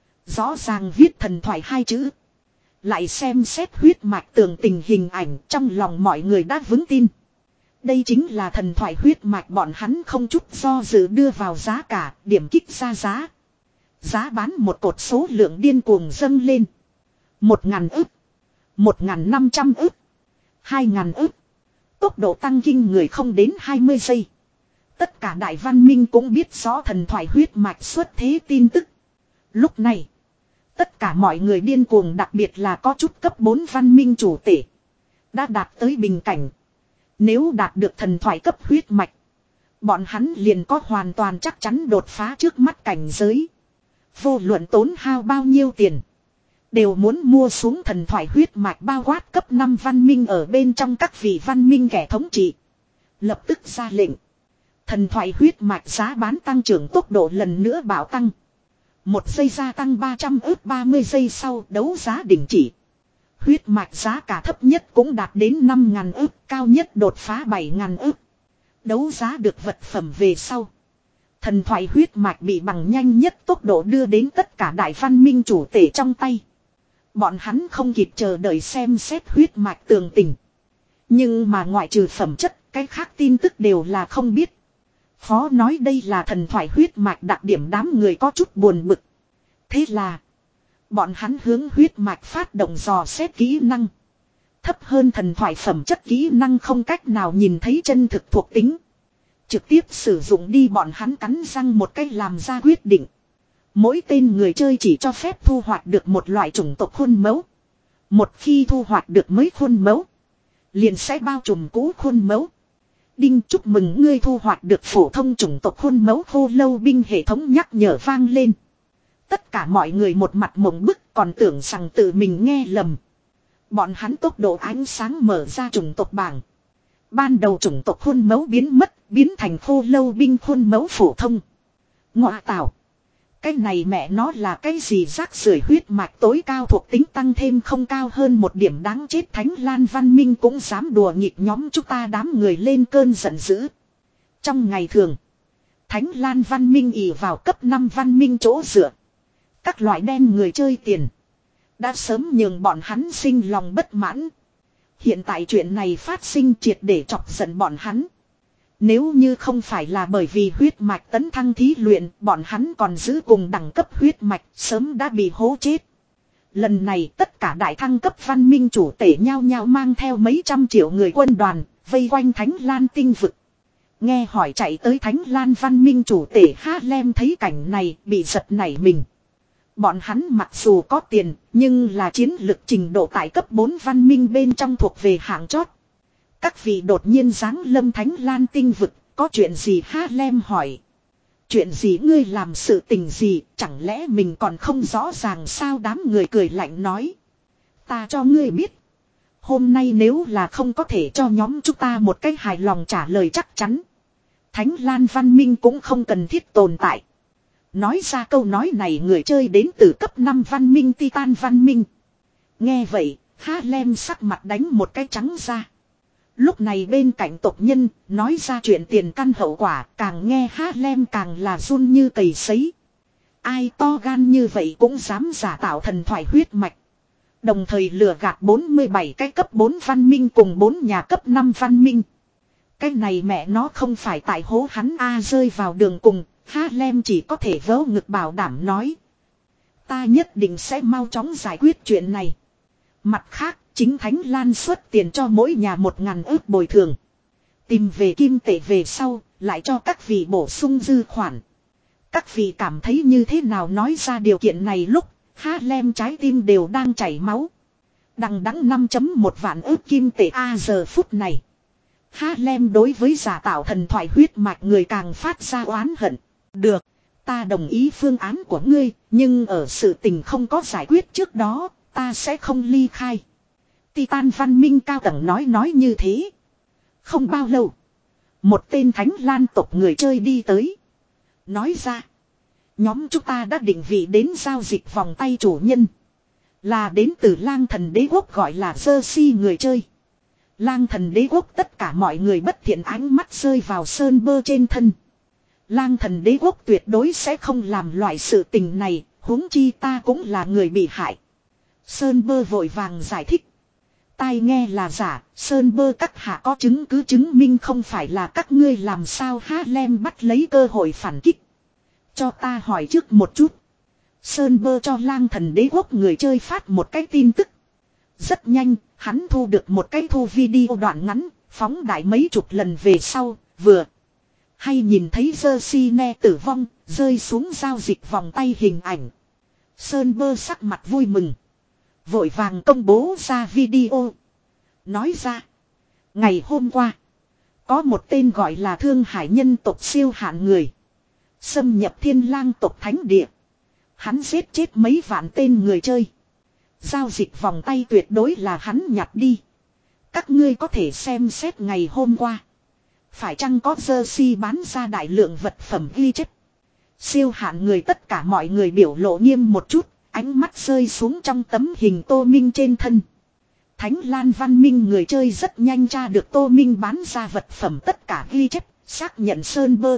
Rõ ràng viết thần thoại hai chữ. Lại xem xét huyết mạch tường tình hình ảnh trong lòng mọi người đã vững tin. Đây chính là thần thoại huyết mạch, bọn hắn không chút do dự đưa vào giá cả, điểm kích ra giá. Giá bán một cột số lượng điên cuồng dâng lên. Một ngàn ức. Một ngàn năm trăm ức. Hai ngàn ức. Tốc độ tăng kinh người không đến hai mươi giây. Tất cả đại văn minh cũng biết rõ thần thoại huyết mạch xuất thế tin tức. Lúc này, tất cả mọi người điên cuồng, đặc biệt là có chút cấp bốn văn minh chủ tể. Đã đạt tới bình cảnh. Nếu đạt được thần thoại cấp huyết mạch, bọn hắn liền có hoàn toàn chắc chắn đột phá trước mắt cảnh giới. Vô luận tốn hao bao nhiêu tiền, đều muốn mua xuống thần thoại huyết mạch, bao quát cấp năm văn minh ở bên trong các vị văn minh kẻ thống trị. Lập tức ra lệnh. Thần thoại huyết mạch giá bán tăng trưởng tốc độ lần nữa bảo tăng. Một giây gia tăng ba trăm ức, ba mươi giây sau đấu giá đình chỉ. Huyết mạch giá cả thấp nhất cũng đạt đến năm ngàn ức, cao nhất đột phá bảy ngàn ức. Đấu giá được vật phẩm về sau, thần thoại huyết mạch bị bằng nhanh nhất tốc độ đưa đến tất cả đại văn minh chủ tể trong tay. Bọn hắn không kịp chờ đợi xem xét huyết mạch tường tình. Nhưng mà ngoại trừ phẩm chất, cái khác tin tức đều là không biết. Khó nói đây là thần thoại huyết mạch đặc điểm, đám người có chút buồn bực. Thế là bọn hắn hướng huyết mạch phát động dò xét kỹ năng. Thấp hơn thần thoại phẩm chất kỹ năng không cách nào nhìn thấy chân thực thuộc tính. Trực tiếp sử dụng đi, bọn hắn cắn răng một cách làm ra quyết định. Mỗi tên người chơi chỉ cho phép thu hoạch được một loại chủng tộc khuôn mẫu. Một khi thu hoạch được mới khuôn mẫu, liền sẽ bao trùm cũ khuôn mẫu. Đinh, chúc mừng ngươi thu hoạch được phổ thông chủng tộc khuôn mẫu khô lâu binh, hệ thống nhắc nhở vang lên. Tất cả mọi người một mặt mộng bức, còn tưởng rằng tự mình nghe lầm. Bọn hắn tốc độ ánh sáng mở ra chủng tộc bảng. Ban đầu chủng tộc khuôn mẫu biến mất, biến thành khô lâu binh khuôn mẫu phổ thông. Ngọa tảo. Cái này mẹ nó là cái gì rác rưởi, huyết mạch tối cao thuộc tính tăng thêm không cao hơn một điểm, đáng chết. Thánh Lan văn minh cũng dám đùa nghịch nhóm chúng ta, đám người lên cơn giận dữ. Trong ngày thường, Thánh Lan văn minh ỷ vào cấp năm văn minh chỗ dựa. Các loại đen người chơi tiền đã sớm nhường bọn hắn sinh lòng bất mãn. Hiện tại chuyện này phát sinh triệt để chọc giận bọn hắn. Nếu như không phải là bởi vì huyết mạch tấn thăng thí luyện, bọn hắn còn giữ cùng đẳng cấp huyết mạch, sớm đã bị hố chết. Lần này tất cả đại thăng cấp văn minh chủ tể nhau nhau mang theo mấy trăm triệu người quân đoàn, vây quanh Thánh Lan tinh vực. Nghe hỏi chạy tới Thánh Lan văn minh chủ tể Harlem thấy cảnh này bị giật nảy mình. Bọn hắn mặc dù có tiền, nhưng là chiến lực trình độ tại cấp bốn văn minh bên trong thuộc về hạng chót. Các vị đột nhiên giáng lâm Thánh Lan tinh vực, có chuyện gì? Harlem hỏi. Chuyện gì? Ngươi làm sự tình gì, chẳng lẽ mình còn không rõ ràng sao? Đám người cười lạnh nói. Ta cho ngươi biết. Hôm nay nếu là không có thể cho nhóm chúng ta một cái hài lòng trả lời chắc chắn, Thánh Lan văn minh cũng không cần thiết tồn tại. Nói ra câu nói này người chơi đến từ cấp năm văn minh Titan văn minh. Nghe vậy, Harlem sắc mặt đánh một cái trắng ra. Lúc này bên cạnh tộc nhân, nói ra chuyện tiền căn hậu quả, càng nghe Harlem càng là run như cầy sấy. Ai to gan như vậy cũng dám giả tạo thần thoại huyết mạch. Đồng thời lừa gạt bốn mươi bảy cái cấp bốn văn minh cùng bốn nhà cấp năm văn minh. Cái này mẹ nó không phải tại hố hắn A rơi vào đường cùng, Harlem chỉ có thể vớ ngực bảo đảm nói. Ta nhất định sẽ mau chóng giải quyết chuyện này. Mặt khác, chính Thánh Lan xuất tiền cho mỗi nhà một ngàn ước bồi thường. Tìm về kim tệ về sau, lại cho các vị bổ sung dư khoản. Các vị cảm thấy như thế nào nói ra điều kiện này lúc, Harlem trái tim đều đang chảy máu. Đằng đẵng năm chấm một vạn ước kim tệ A giờ phút này. Harlem đối với giả tạo thần thoại huyết mạch người càng phát ra oán hận. Được, ta đồng ý phương án của ngươi, nhưng ở sự tình không có giải quyết trước đó, ta sẽ không ly khai. Titan văn minh cao tầng nói nói như thế. Không bao lâu, một tên Thánh Lan tộc người chơi đi tới. Nói ra, nhóm chúng ta đã định vị đến giao dịch vòng tay chủ nhân. Là đến từ Lang Thần Đế Quốc gọi là Jersey người chơi. Lang Thần Đế Quốc tất cả mọi người bất thiện ánh mắt rơi vào Sơn Bơ trên thân. Lang Thần Đế Quốc tuyệt đối sẽ không làm loại sự tình này, huống chi ta cũng là người bị hại. Sơn Bơ vội vàng giải thích. Tai nghe là giả, Sơn Bơ các hạ có chứng cứ chứng minh không phải là các ngươi làm sao. Harlem bắt lấy cơ hội phản kích. Cho ta hỏi trước một chút. Sơn Bơ cho Lang Thần Đế Quốc người chơi phát một cái tin tức. Rất nhanh, hắn thu được một cái thu video đoạn ngắn, phóng đại mấy chục lần về sau, vừa hay nhìn thấy Jersey tử vong, rơi xuống giao dịch vòng tay hình ảnh. Sơn Bơ sắc mặt vui mừng. Vội vàng công bố ra video. Nói ra, ngày hôm qua, có một tên gọi là Thương Hải nhân tộc siêu hạn người. Xâm nhập Thiên Lang tộc thánh địa. Hắn giết chết mấy vạn tên người chơi. Giao dịch vòng tay tuyệt đối là hắn nhặt đi. Các ngươi có thể xem xét ngày hôm qua. Phải chăng có Jersey bán ra đại lượng vật phẩm ghi chép. Siêu hạn người tất cả mọi người biểu lộ nghiêm một chút. Ánh mắt rơi xuống trong tấm hình Tô Minh trên thân. Thánh Lan văn minh người chơi rất nhanh tra được Tô Minh bán ra vật phẩm tất cả ghi chép. Xác nhận Sơn Bơ.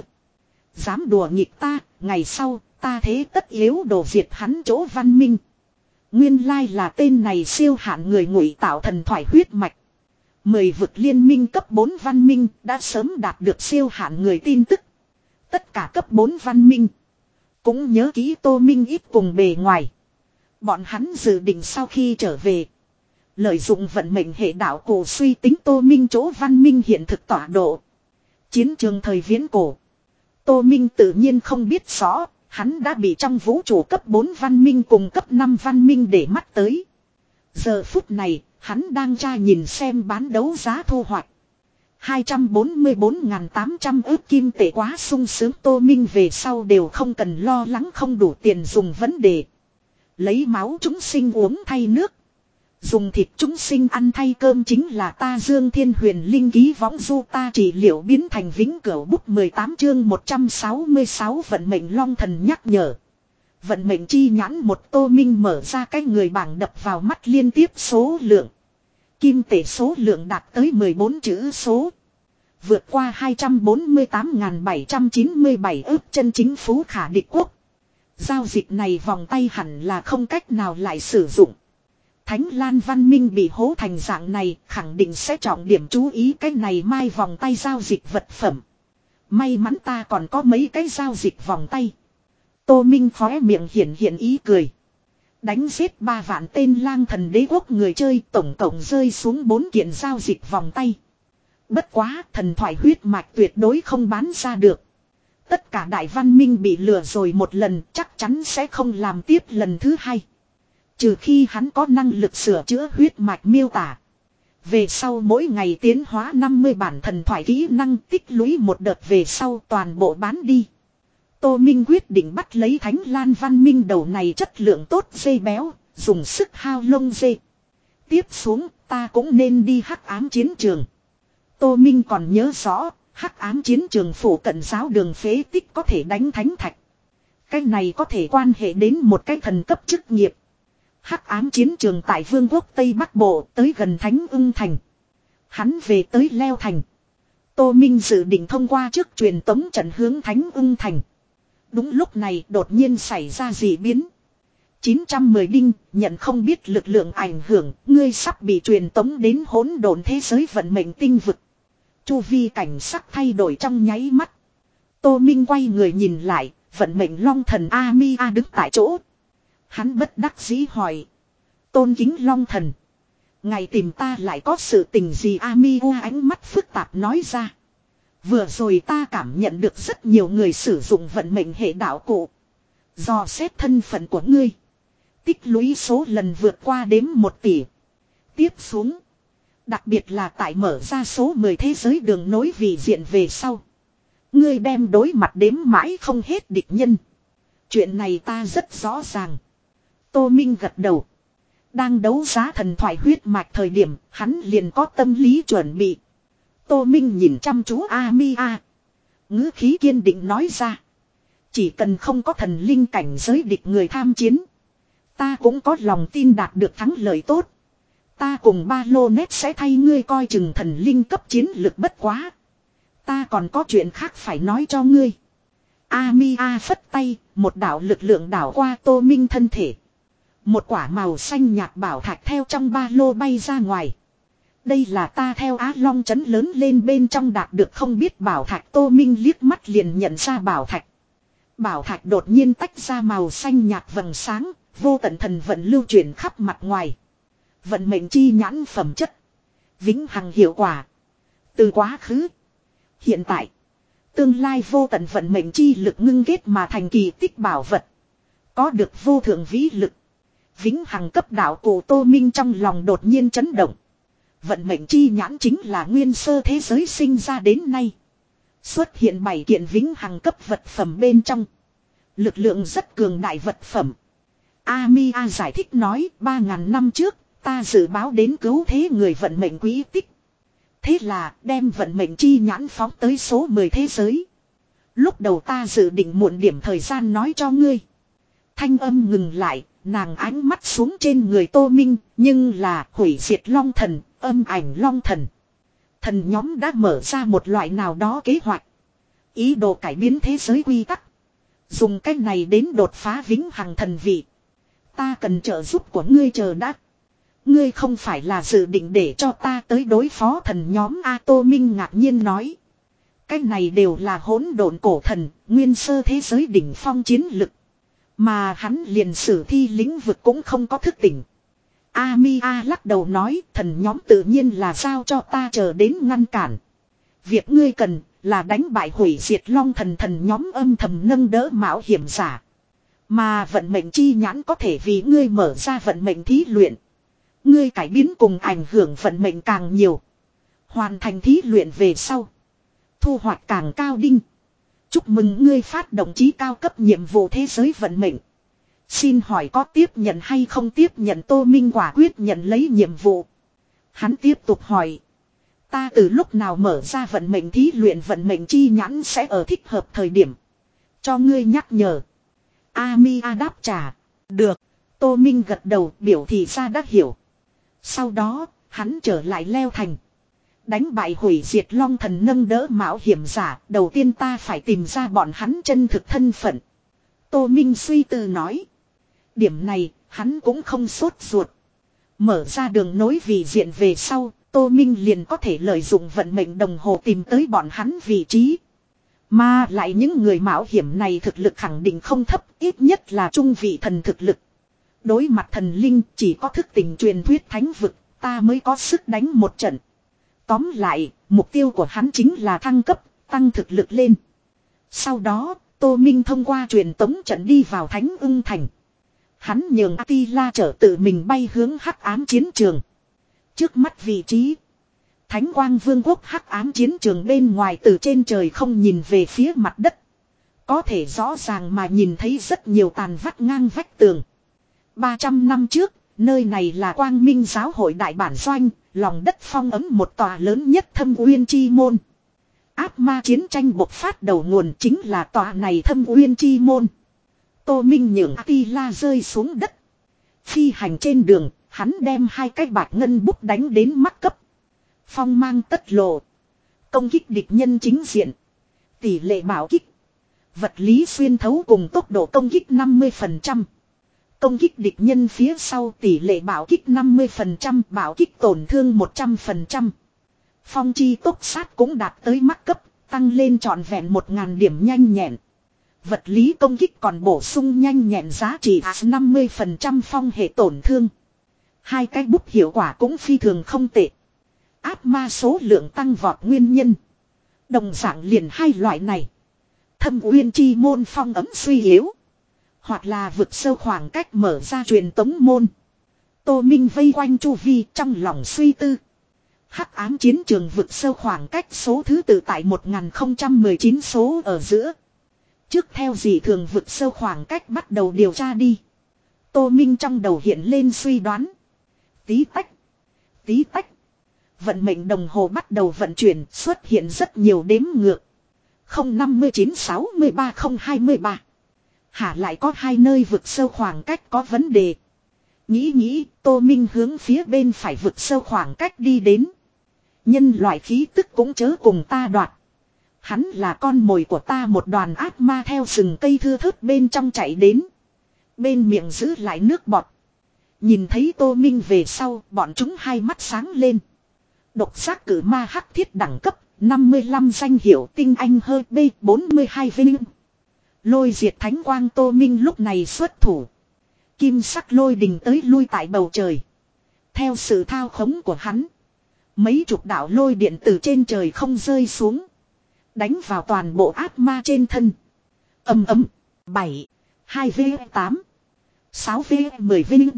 Dám đùa nghịch ta, ngày sau ta thế tất yếu đổ diệt hắn chỗ văn minh. Nguyên lai là tên này siêu hạn người ngụy tạo thần thoại huyết mạch. Mười vực liên minh cấp bốn văn minh đã sớm đạt được siêu hạn người tin tức. Tất cả cấp bốn văn minh cũng nhớ kỹ Tô Minh ít cùng bề ngoài. Bọn hắn dự định sau khi trở về, lợi dụng vận mệnh hệ đạo cổ suy tính Tô Minh chỗ văn minh hiện thực tọa độ. Chiến trường thời viễn cổ, Tô Minh tự nhiên không biết rõ. Hắn đã bị trong vũ trụ cấp bốn văn minh cùng cấp năm văn minh để mắt tới. Giờ phút này, hắn đang tra nhìn xem bán đấu giá thu hoạch. hai trăm bốn mươi bốn nghìn tám trăm ước kim tệ quá sung sướng. Tô Minh về sau đều không cần lo lắng không đủ tiền dùng vấn đề. Lấy máu chúng sinh uống thay nước. Dùng thịt chúng sinh ăn thay cơm chính là ta Dương Thiên Huyền Linh ký võng du ta trị liệu biến thành vĩnh cửu bút mười tám chương một trăm sáu mươi sáu vận mệnh long thần nhắc nhở. Vận mệnh chi nhãn một Tô Minh mở ra cái người bảng đập vào mắt liên tiếp số lượng. Kim tệ số lượng đạt tới mười bốn chữ số. Vượt qua hai trăm bốn mươi tám nghìn bảy trăm chín mươi bảy ước chân chính phú khả địch quốc. Giao dịch này vòng tay hẳn là không cách nào lại sử dụng. Thánh Lan văn minh bị hố thành dạng này khẳng định sẽ trọng điểm chú ý cái này mai vòng tay giao dịch vật phẩm. May mắn ta còn có mấy cái giao dịch vòng tay. Tô Minh khóe miệng hiển hiện ý cười. Đánh giết ba vạn tên Lang Thần Đế Quốc người chơi tổng cộng rơi xuống bốn kiện giao dịch vòng tay. Bất quá thần thoại huyết mạch tuyệt đối không bán ra được. Tất cả đại văn minh bị lừa rồi một lần chắc chắn sẽ không làm tiếp lần thứ hai. Trừ khi hắn có năng lực sửa chữa huyết mạch miêu tả. Về sau mỗi ngày tiến hóa năm mươi bản thần thoại kỹ năng tích lũy một đợt về sau toàn bộ bán đi. Tô Minh quyết định bắt lấy Thánh Lan văn minh đầu này chất lượng tốt dây béo, dùng sức hao lông dây. Tiếp xuống ta cũng nên đi hắc ám chiến trường. Tô Minh còn nhớ rõ, hắc ám chiến trường phủ cận giáo đường phế tích có thể đánh thánh thạch. Cái này có thể quan hệ đến một cái thần cấp chức nghiệp. Hắc ám chiến trường tại vương quốc Tây Bắc Bộ tới gần Thánh Ưng Thành. Hắn về tới Leo Thành. Tô Minh dự định thông qua trước truyền tống trận hướng Thánh Ưng Thành. Đúng lúc này đột nhiên xảy ra dị biến. chín trăm mười đinh, nhận không biết lực lượng ảnh hưởng, ngươi sắp bị truyền tống đến hỗn độn thế giới vận mệnh tinh vực. Chu vi cảnh sắc thay đổi trong nháy mắt. Tô Minh quay người nhìn lại, vận mệnh long thần Amia đứng tại chỗ. Hắn bất đắc dĩ hỏi. Tôn kính long thần. Ngày tìm ta lại có sự tình gì Amia ánh mắt phức tạp nói ra. Vừa rồi ta cảm nhận được rất nhiều người sử dụng vận mệnh hệ đạo cụ. Dò xét thân phận của ngươi. Tích lũy số lần vượt qua đếm một tỷ. Tiếp xuống. Đặc biệt là tại mở ra số mười thế giới đường nối vì diện về sau. Ngươi đem đối mặt đếm mãi không hết địch nhân. Chuyện này ta rất rõ ràng. Tô Minh gật đầu. Đang đấu giá thần thoại huyết mạch thời điểm, hắn liền có tâm lý chuẩn bị. Tô Minh nhìn chăm chú Amia. Ngữ khí kiên định nói ra. Chỉ cần không có thần linh cảnh giới địch người tham chiến. Ta cũng có lòng tin đạt được thắng lợi tốt. Ta cùng ba lô nét sẽ thay ngươi coi chừng thần linh cấp chiến lực bất quá. Ta còn có chuyện khác phải nói cho ngươi. Amia phất tay, một đạo lực lượng đảo qua Tô Minh thân thể. Một quả màu xanh nhạt bảo thạch theo trong ba lô bay ra ngoài. Đây là ta theo Á Long trấn lớn lên bên trong đạt được không biết bảo thạch. Tô Minh liếc mắt liền nhận ra bảo thạch. Bảo thạch đột nhiên tách ra màu xanh nhạt vầng sáng, vô tận thần vận lưu chuyển khắp mặt ngoài. Vận mệnh chi nhãn phẩm chất. Vĩnh hằng hiệu quả. Từ quá khứ. Hiện tại. Tương lai vô tận vận mệnh chi lực ngưng kết mà thành kỳ tích bảo vật. Có được vô thượng vĩ lực. Vĩnh hằng cấp đạo cụ Tô Minh trong lòng đột nhiên chấn động. Vận mệnh chi nhãn chính là nguyên sơ thế giới sinh ra đến nay. Xuất hiện bảy kiện vĩnh hằng cấp vật phẩm bên trong. Lực lượng rất cường đại vật phẩm. Amia giải thích nói ba ngàn năm trước ta dự báo đến cứu thế người vận mệnh quý tích. Thế là đem vận mệnh chi nhãn phóng tới số mười thế giới. Lúc đầu ta dự định muộn điểm thời gian nói cho ngươi. Thanh âm ngừng lại, nàng ánh mắt xuống trên người Tô Minh, nhưng là hủy diệt long thần, âm ảnh long thần. Thần nhóm đã mở ra một loại nào đó kế hoạch. Ý đồ cải biến thế giới quy tắc. Dùng cách này đến đột phá vĩnh hằng thần vị. Ta cần trợ giúp của ngươi chờ đã. Ngươi không phải là dự định để cho ta tới đối phó thần nhóm A Tô Minh ngạc nhiên nói. Cách này đều là hỗn độn cổ thần, nguyên sơ thế giới đỉnh phong chiến lực. Mà hắn liền sử thi lĩnh vực cũng không có thức tỉnh. Amia lắc đầu nói thần nhóm tự nhiên là giao cho ta chờ đến ngăn cản. Việc ngươi cần là đánh bại hủy diệt long thần thần nhóm âm thầm nâng đỡ mạo hiểm giả. Mà vận mệnh chi nhãn có thể vì ngươi mở ra vận mệnh thí luyện. Ngươi cải biến cùng ảnh hưởng vận mệnh càng nhiều. Hoàn thành thí luyện về sau. Thu hoạch càng cao đinh. Chúc mừng ngươi phát động chí cao cấp nhiệm vụ thế giới vận mệnh. Xin hỏi có tiếp nhận hay không tiếp nhận Tô Minh quả quyết nhận lấy nhiệm vụ. Hắn tiếp tục hỏi. Ta từ lúc nào mở ra vận mệnh thí luyện vận mệnh chi nhãn sẽ ở thích hợp thời điểm. Cho ngươi nhắc nhở. Amia đáp trả. Được. Tô Minh gật đầu biểu thị ra đã hiểu. Sau đó, hắn trở lại Leo Thành. Đánh bại hủy diệt long thần nâng đỡ mạo hiểm giả. Đầu tiên ta phải tìm ra bọn hắn chân thực thân phận. Tô Minh suy tư nói. Điểm này, hắn cũng không sốt ruột. Mở ra đường nối vì diện về sau, Tô Minh liền có thể lợi dụng vận mệnh đồng hồ tìm tới bọn hắn vị trí. Mà lại những người mạo hiểm này thực lực khẳng định không thấp, ít nhất là trung vị thần thực lực. Đối mặt thần linh chỉ có thức tỉnh truyền thuyết thánh vực, ta mới có sức đánh một trận. Tóm lại, mục tiêu của hắn chính là thăng cấp, tăng thực lực lên. Sau đó, Tô Minh thông qua truyền tống trận đi vào Thánh Ưng Thành. Hắn nhường Attila chở tự mình bay hướng hắc ám chiến trường. Trước mắt vị trí. Thánh Quang Vương quốc hắc ám chiến trường bên ngoài từ trên trời không nhìn về phía mặt đất. Có thể rõ ràng mà nhìn thấy rất nhiều tàn vắt ngang vách tường. ba trăm năm trước, nơi này là Quang Minh giáo hội đại bản doanh, lòng đất phong ấm một tòa lớn nhất Thâm Uyên Chi Môn. Ác ma chiến tranh bộc phát đầu nguồn chính là tòa này Thâm Uyên Chi Môn. Tô Minh nhường Attila rơi xuống đất. Phi hành trên đường, hắn đem hai cái bạc ngân bút đánh đến mắc cấp. Phong mang tất lộ. Công kích địch nhân chính diện. Tỷ lệ bảo kích. Vật lý xuyên thấu cùng tốc độ công kích năm mươi phần trăm. Công kích địch nhân phía sau tỷ lệ bảo kích năm mươi phần trăm, bảo kích tổn thương một trăm phần trăm. Phong chi tốc sát cũng đạt tới mắc cấp, tăng lên trọn vẹn một nghìn điểm nhanh nhẹn. Vật lý công kích còn bổ sung nhanh nhẹn giá trị năm mươi phần trăm phong hệ tổn thương. Hai cái bút hiệu quả cũng phi thường không tệ. Ác ma số lượng tăng vọt nguyên nhân. Đồng dạng liền hai loại này. Thâm uyên chi môn phong ấm suy yếu. Hoặc là vực sâu khoảng cách mở ra truyền tống môn. Tô Minh vây quanh chu vi trong lòng suy tư. Hắc ám chiến trường vực sâu khoảng cách số thứ tự tại một nghìn không trăm mười chín số ở giữa. Trước theo dị thường vực sâu khoảng cách bắt đầu điều tra đi. Tô Minh trong đầu hiện lên suy đoán. Tí tách. Tí tách. Vận mệnh đồng hồ bắt đầu vận chuyển, xuất hiện rất nhiều đếm ngược. không năm chín sáu ba không hai ba. Hả lại có hai nơi vực sâu khoảng cách có vấn đề. Nghĩ nghĩ, Tô Minh hướng phía bên phải vực sâu khoảng cách đi đến. Nhân loại khí tức cũng chớ cùng ta đoạt. Hắn là con mồi của ta, một đoàn ác ma theo rừng cây thưa thớt bên trong chạy đến. Bên miệng giữ lại nước bọt. Nhìn thấy Tô Minh về sau, bọn chúng hai mắt sáng lên. Độc giác cử ma hắc thiết đẳng cấp, năm mươi lăm danh hiệu tinh anh hơi B bốn mươi hai vinh. Lôi diệt thánh quang. Tô Minh lúc này xuất thủ. Kim sắc lôi đình tới lui tại bầu trời. Theo sự thao khống của hắn, mấy chục đạo lôi điện từ trên trời không rơi xuống, đánh vào toàn bộ ác ma trên thân. Ầm ầm. Bảy, hai v tám, sáu v mười vinh.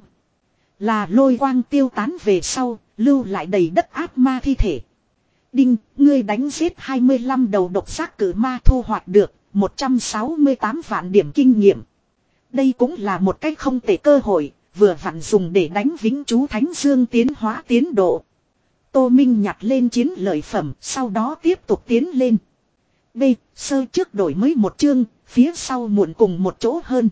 Là lôi quang tiêu tán về sau, lưu lại đầy đất ác ma thi thể. Đinh, ngươi đánh giết hai mươi lăm đầu độc giác cử ma, thu hoạch được một trăm sáu mươi tám vạn điểm kinh nghiệm. Đây cũng là một cách không tệ cơ hội, vừa vặn dùng để đánh vĩnh chú Thánh Dương tiến hóa tiến độ. Tô Minh nhặt lên chiến lợi phẩm, sau đó tiếp tục tiến lên. B. Sơ trước đổi mới một chương, phía sau muộn cùng một chỗ hơn.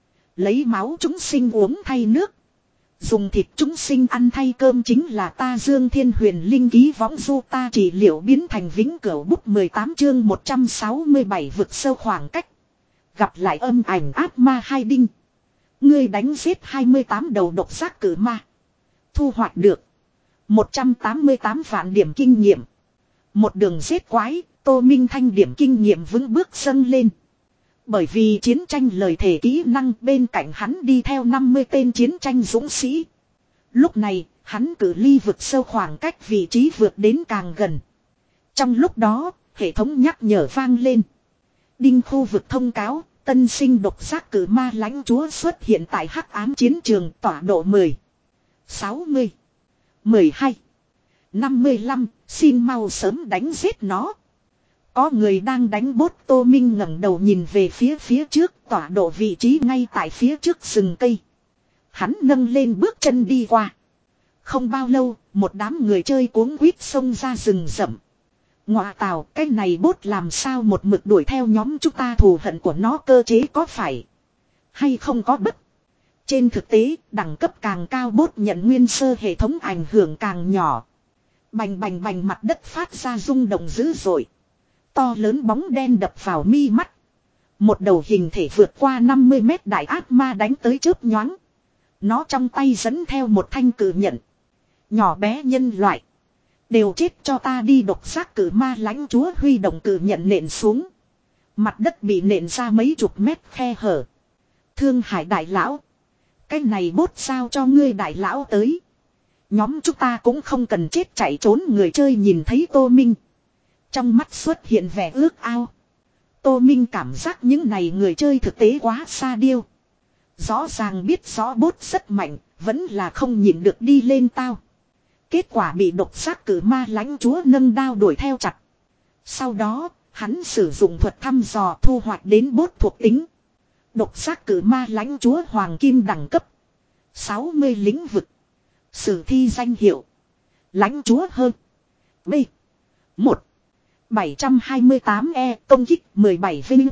Lấy máu chúng sinh uống thay nước. Dùng thịt chúng sinh ăn thay cơm chính là ta Dương Thiên Huyền Linh ký võng du ta trị liệu biến thành vĩnh cửu bút mười tám chương một trăm sáu mươi bảy vực sâu khoảng cách. Gặp lại âm ảnh ác ma hai đinh. Ngươi đánh giết hai mươi tám đầu độc giác cử ma. Thu hoạch được một trăm tám mươi tám vạn điểm kinh nghiệm. Một đường giết quái, Tô Minh Thanh điểm kinh nghiệm vững bước dâng lên. Bởi vì chiến tranh lời thể kỹ năng, bên cạnh hắn đi theo năm mươi tên chiến tranh dũng sĩ. Lúc này, hắn cử ly vực sâu khoảng cách vị trí vượt đến càng gần. Trong lúc đó, hệ thống nhắc nhở vang lên. Đinh khu vực thông cáo, tân sinh độc giác cử ma lãnh chúa xuất hiện tại hắc ám chiến trường, tọa độ mười, sáu mươi, mười hai, năm mươi lăm, xin mau sớm đánh giết nó. Có người đang đánh bốt. Tô Minh ngẩng đầu nhìn về phía phía trước, tọa độ vị trí ngay tại phía trước rừng cây. Hắn nâng lên bước chân đi qua. Không bao lâu, một đám người chơi cuống quýt xông ra rừng rậm. Ngọa tào, cái này bốt làm sao một mực đuổi theo nhóm chúng ta, thù hận của nó cơ chế có phải hay không có bất. Trên thực tế, đẳng cấp càng cao bốt nhận nguyên sơ hệ thống ảnh hưởng càng nhỏ. Bành bành bành, mặt đất phát ra rung động dữ dội. To lớn bóng đen đập vào mi mắt. Một đầu hình thể vượt qua năm mươi mét đại ác ma đánh tới chớp nhoáng. Nó trong tay dẫn theo một thanh cự nhận. Nhỏ bé nhân loại, đều chết cho ta đi. Độc giác cử ma lãnh chúa huy động cự nhận nện xuống. Mặt đất bị nện ra mấy chục mét khe hở. Thương Hải đại lão, cái này bốt sao cho ngươi đại lão tới. Nhóm chúng ta cũng không cần chết chạy trốn. Người chơi nhìn thấy Tô Minh, trong mắt xuất hiện vẻ ước ao. Tô Minh cảm giác những này người chơi thực tế quá xa điêu. Rõ ràng biết rõ bốt rất mạnh, vẫn là không nhịn được đi lên tao. Kết quả bị độc giác cử ma lãnh chúa nâng đao đuổi theo chặt. Sau đó, hắn sử dụng thuật thăm dò thu hoạch đến bốt thuộc tính. Độc giác cử ma lãnh chúa hoàng kim đẳng cấp sáu mươi lĩnh vực. Sử thi danh hiệu lãnh chúa hơn B một, bảy trăm hai mươi tám E, công kích mười bảy vinh.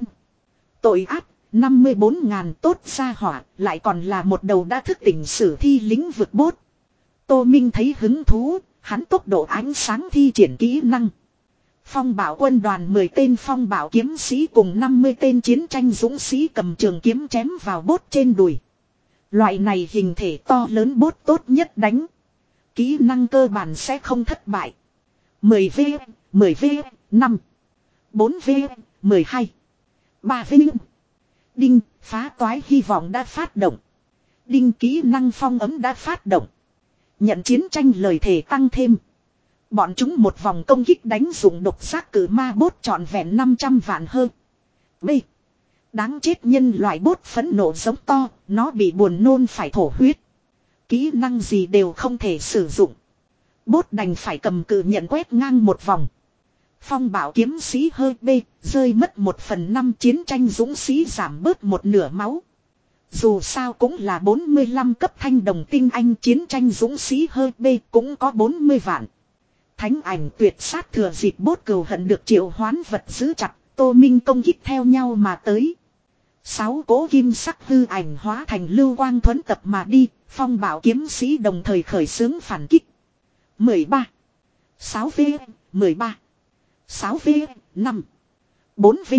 Tội ác năm mươi bốn ngàn. Tốt ra hỏa, lại còn là một đầu đã thức tỉnh sử thi lĩnh vực bốt. Tô Minh thấy hứng thú, hắn tốc độ ánh sáng thi triển kỹ năng. Phong bảo quân đoàn mười tên phong bảo kiếm sĩ cùng năm mươi tên chiến tranh dũng sĩ cầm trường kiếm chém vào bốt trên đùi. Loại này hình thể to lớn bốt tốt nhất đánh. Kỹ năng cơ bản sẽ không thất bại. mười V, mười V, năm, bốn V, mười hai, ba V. Đinh, phá toái hy vọng đã phát động. Đinh, kỹ năng phong ấm đã phát động. Nhận chiến tranh lời thề tăng thêm. Bọn chúng một vòng công kích đánh dụng độc giác cử ma bốt trọn vẹn năm trăm vạn hơn. B. Đáng chết nhân loại bốt phẫn nộ giống to, nó bị buồn nôn phải thổ huyết. Kỹ năng gì đều không thể sử dụng. Bốt đành phải cầm cự nhận quét ngang một vòng. Phong bảo kiếm sĩ hơi B, rơi mất một phần năm chiến tranh dũng sĩ giảm bớt một nửa máu. Dù sao cũng là bốn mươi lăm cấp thanh đồng tinh anh chiến tranh dũng sĩ hơi B cũng có bốn mươi vạn. Thánh ảnh tuyệt sát thừa dịp bốt cừu hận được triệu hoán vật giữ chặt, Tô Minh công kích theo nhau mà tới. Sáu cỗ kim sắc hư ảnh hóa thành lưu quang thuẫn tập mà đi, phong bảo kiếm sĩ đồng thời khởi xướng phản kích. mười ba, sáu V, mười ba, sáu V, năm, bốn V.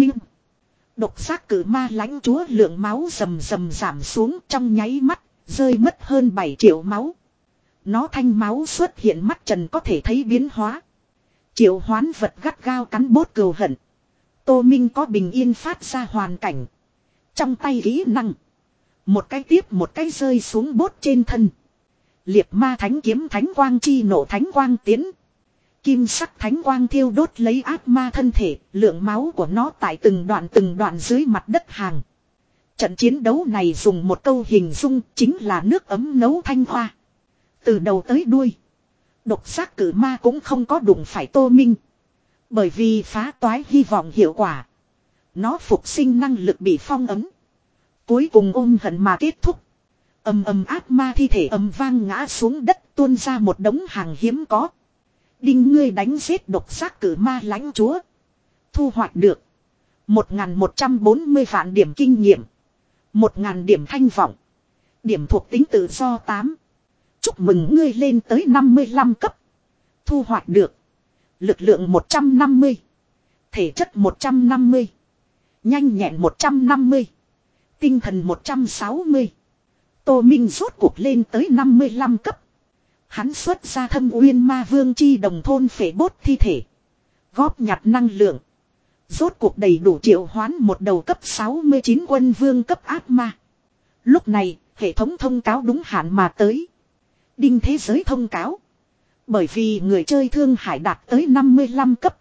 Độc giác cử ma lãnh chúa lượng máu rầm rầm giảm xuống trong nháy mắt, rơi mất hơn bảy triệu máu. Nó thanh máu xuất hiện mắt trần có thể thấy biến hóa. Triệu hoán vật gắt gao cắn bốt cừu hận. Tô Minh có bình yên phát ra hoàn cảnh. Trong tay kỹ năng. Một cái tiếp một cái rơi xuống bốt trên thân. Liệt ma thánh kiếm thánh quang chi nổ thánh quang tiến. Kim sắc thánh quang thiêu đốt lấy ác ma thân thể. Lượng máu của nó tại từng đoạn từng đoạn dưới mặt đất hàng. Trận chiến đấu này dùng một câu hình dung chính là nước ấm nấu thanh hoa. Từ đầu tới đuôi. Độc giác cử ma cũng không có đụng phải Tô Minh. Bởi vì phá toái hy vọng hiệu quả. Nó phục sinh năng lực bị phong ấm. Cuối cùng ôm hận mà kết thúc. Ầm ầm ác ma thi thể ầm vang ngã xuống đất tuôn ra một đống hàng hiếm có. Đinh ngươi đánh giết độc giác cử ma lãnh chúa. Thu hoạch được. một nghìn một trăm bốn mươi vạn điểm kinh nghiệm. một nghìn điểm thanh vọng. Điểm thuộc tính tự do tám. Chúc mừng ngươi lên tới năm mươi lăm cấp. Thu hoạch được. Lực lượng một trăm năm mươi. Thể chất một trăm năm mươi. Nhanh nhẹn một trăm năm mươi. Tinh thần một trăm sáu mươi. Tô Minh rốt cuộc lên tới năm mươi lăm cấp. Hắn xuất ra thâm uyên ma vương chi đồng thôn phệ bốt thi thể. Góp nhặt năng lượng. Rốt cuộc đầy đủ triệu hoán một đầu cấp sáu mươi chín quân vương cấp ác ma. Lúc này, hệ thống thông cáo đúng hạn mà tới. Đinh thế giới thông cáo. Bởi vì người chơi Thương Hải đạt tới năm mươi lăm cấp.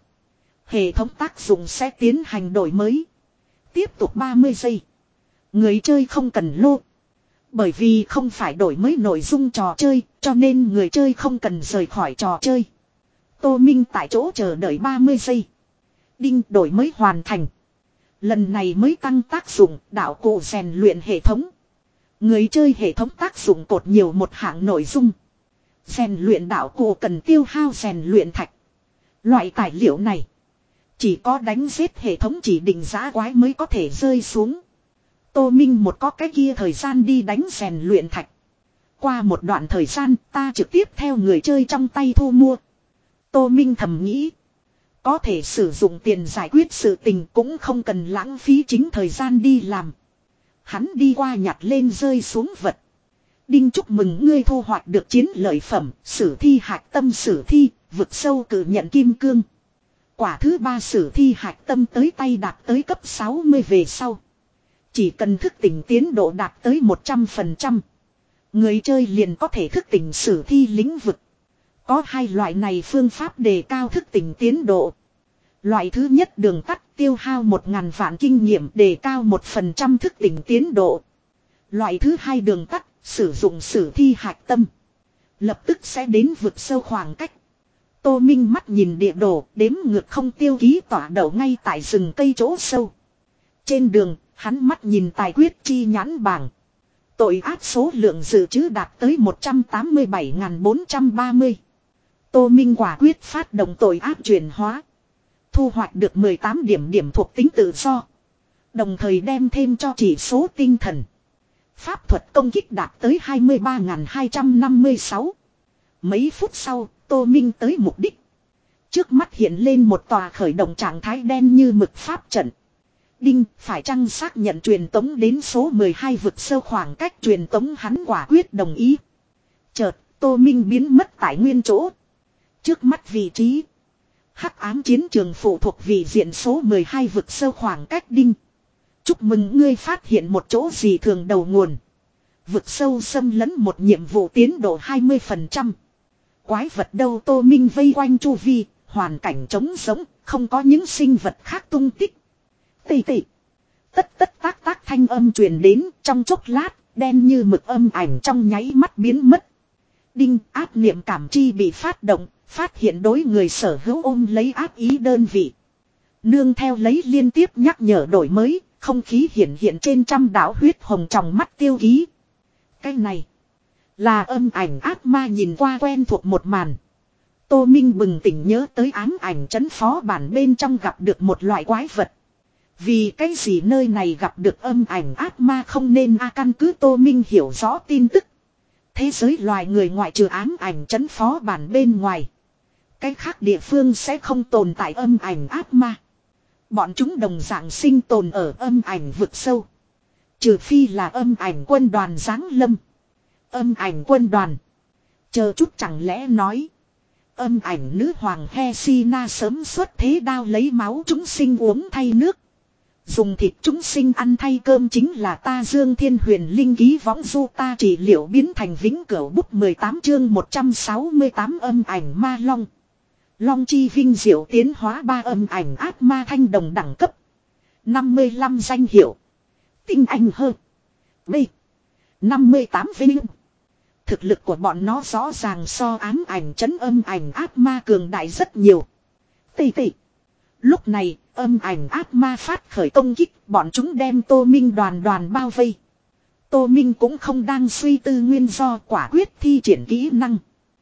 Hệ thống tác dụng sẽ tiến hành đổi mới. Tiếp tục ba mươi giây. Người chơi không cần lô. Bởi vì không phải đổi mới nội dung trò chơi, cho nên người chơi không cần rời khỏi trò chơi. Tô Minh tại chỗ chờ đợi ba mươi giây. Đinh đổi mới hoàn thành. Lần này mới tăng tác dụng đạo cụ rèn luyện hệ thống. Người chơi hệ thống tác dụng cột nhiều một hạng nội dung. Rèn luyện đạo cụ cần tiêu hao rèn luyện thạch. Loại tài liệu này chỉ có đánh giết hệ thống chỉ định giá quái mới có thể rơi xuống. Tô Minh một có cái kia thời gian đi đánh rèn luyện thạch. Qua một đoạn thời gian ta trực tiếp theo người chơi trong tay thu mua. Tô Minh thầm nghĩ. Có thể sử dụng tiền giải quyết sự tình cũng không cần lãng phí chính thời gian đi làm. Hắn đi qua nhặt lên rơi xuống vật. Đinh chúc mừng ngươi thu hoạch được chiến lợi phẩm, sử thi hạch tâm sử thi, vực sâu cử nhận kim cương. Quả thứ ba sử thi hạch tâm tới tay đạt tới cấp sáu mươi về sau. Chỉ cần thức tỉnh tiến độ đạt tới một trăm phần trăm. Người chơi liền có thể thức tỉnh sử thi lĩnh vực. Có hai loại này phương pháp đề cao thức tỉnh tiến độ. Loại thứ nhất đường tắt tiêu hao một ngàn vạn kinh nghiệm đề cao một phần trăm thức tỉnh tiến độ. Loại thứ hai đường tắt sử dụng sử thi hạch tâm. Lập tức sẽ đến vực sâu khoảng cách. Tô Minh mắt nhìn địa đồ đếm ngược không tiêu ký tỏa đậu ngay tại rừng cây chỗ sâu. Trên đường hắn mắt nhìn tài quyết chi nhãn bảng. Tội ác số lượng dự trữ đạt tới một trăm tám mươi bảy nghìn bốn trăm ba mươi. Tô Minh quả quyết phát động tội ác chuyển hóa. Thu hoạch được mười tám điểm điểm thuộc tính tự do. Đồng thời đem thêm cho chỉ số tinh thần. Pháp thuật công kích đạt tới hai mươi ba nghìn hai trăm năm mươi sáu. Mấy phút sau, Tô Minh tới mục đích. Trước mắt hiện lên một tòa khởi động trạng thái đen như mực pháp trận. Đinh, phải chăng xác nhận truyền tống đến số mười hai vực sâu khoảng cách truyền tống, hắn quả quyết đồng ý. Chợt, Tô Minh biến mất tại nguyên chỗ. Trước mắt vị trí. Hắc ám chiến trường phụ thuộc vị diện số mười hai vực sâu khoảng cách. Đinh. Chúc mừng ngươi phát hiện một chỗ gì thường đầu nguồn. Vực sâu xâm lấn một nhiệm vụ tiến độ hai mươi phần trăm. Quái vật đâu? Tô Minh vây quanh chu vi, hoàn cảnh trống rỗng, không có những sinh vật khác tung tích. Tì tì. Tất tất tác tác thanh âm truyền đến, trong chốc lát, đen như mực âm ảnh trong nháy mắt biến mất. Đinh, ác niệm cảm chi bị phát động, phát hiện đối người sở hữu ôm lấy ác ý đơn vị. Nương theo lấy liên tiếp nhắc nhở đổi mới, không khí hiện hiện trên trăm đạo huyết hồng trong mắt tiêu ký. Cái này là âm ảnh ác ma, nhìn qua quen thuộc một màn. Tô Minh bừng tỉnh nhớ tới ám ảnh trấn phó bản bên trong gặp được một loại quái vật. Vì cái gì nơi này gặp được âm ảnh ác ma không nên a? Căn cứ Tô Minh hiểu rõ tin tức. Thế giới loài người ngoại trừ ám ảnh trấn phó bản bên ngoài, cái khác địa phương sẽ không tồn tại âm ảnh ác ma. Bọn chúng đồng dạng sinh tồn ở âm ảnh vực sâu. Trừ phi là âm ảnh quân đoàn giáng lâm. Âm ảnh quân đoàn. Chờ chút, chẳng lẽ nói âm ảnh nữ hoàng Hesina sớm xuất thế, đao lấy máu chúng sinh uống thay nước, dùng thịt chúng sinh ăn thay cơm, chính là ta Dương Thiên Huyền Linh ký võng du ta trị liệu biến thành vĩnh cửu bút mười tám chương một trăm sáu mươi tám âm ảnh ma long. Long chi vinh diệu tiến hóa ba âm ảnh ác ma thanh đồng đẳng cấp. năm mươi lăm danh hiệu. Tinh anh hơn. B. năm mươi tám vinh. Thực lực của bọn nó rõ ràng so ám ảnh trấn âm ảnh ác ma cường đại rất nhiều. Tì tì. Lúc này, âm ảnh ác ma phát khởi công kích, bọn chúng đem Tô Minh đoàn đoàn bao vây. Tô Minh cũng không đang suy tư nguyên do, quả quyết thi triển kỹ năng.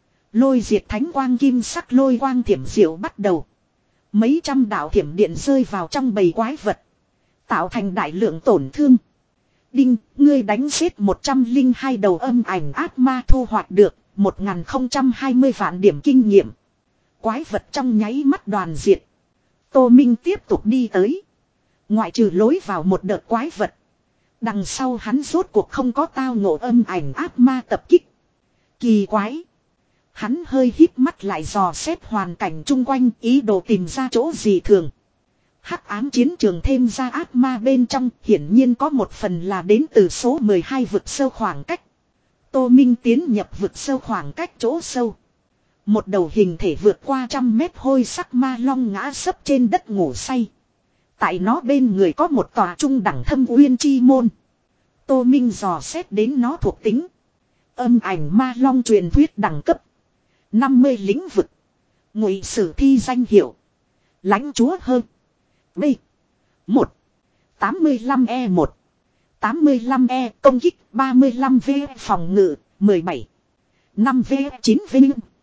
Lôi diệt thánh quang kim sắc lôi quang thiểm diệu bắt đầu. Mấy trăm đạo thiểm điện rơi vào trong bầy quái vật, tạo thành đại lượng tổn thương. Đinh, ngươi đánh giết một trăm lẻ hai đầu âm ảnh ác ma, thu hoạch được một nghìn không trăm hai mươi vạn điểm kinh nghiệm. Quái vật trong nháy mắt đoàn diệt. Tô Minh tiếp tục đi tới. Ngoại trừ lối vào một đợt quái vật, đằng sau hắn rốt cuộc không có tao ngộ âm ảnh ác ma tập kích. Kỳ quái. Hắn hơi híp mắt lại dò xét hoàn cảnh chung quanh, ý đồ tìm ra chỗ gì thường. Hắc ám chiến trường thêm ra ác ma bên trong, hiển nhiên có một phần là đến từ số mười hai vực sâu khoảng cách. Tô Minh tiến nhập vực sâu khoảng cách chỗ sâu. Một đầu hình thể vượt qua trăm mét hôi sắc ma long ngã sấp trên đất ngủ say. Tại nó bên người có một tòa trung đẳng thâm uyên chi môn. Tô Minh dò xét đến nó thuộc tính. Âm ảnh ma long truyền thuyết đẳng cấp năm mươi lĩnh vực. Ngụy sử thi danh hiệu lãnh chúa hơn. B. một. tám mươi lăm E một. tám mươi lăm E công kích ba mươi lăm V phòng ngự mười bảy. năm V chín V.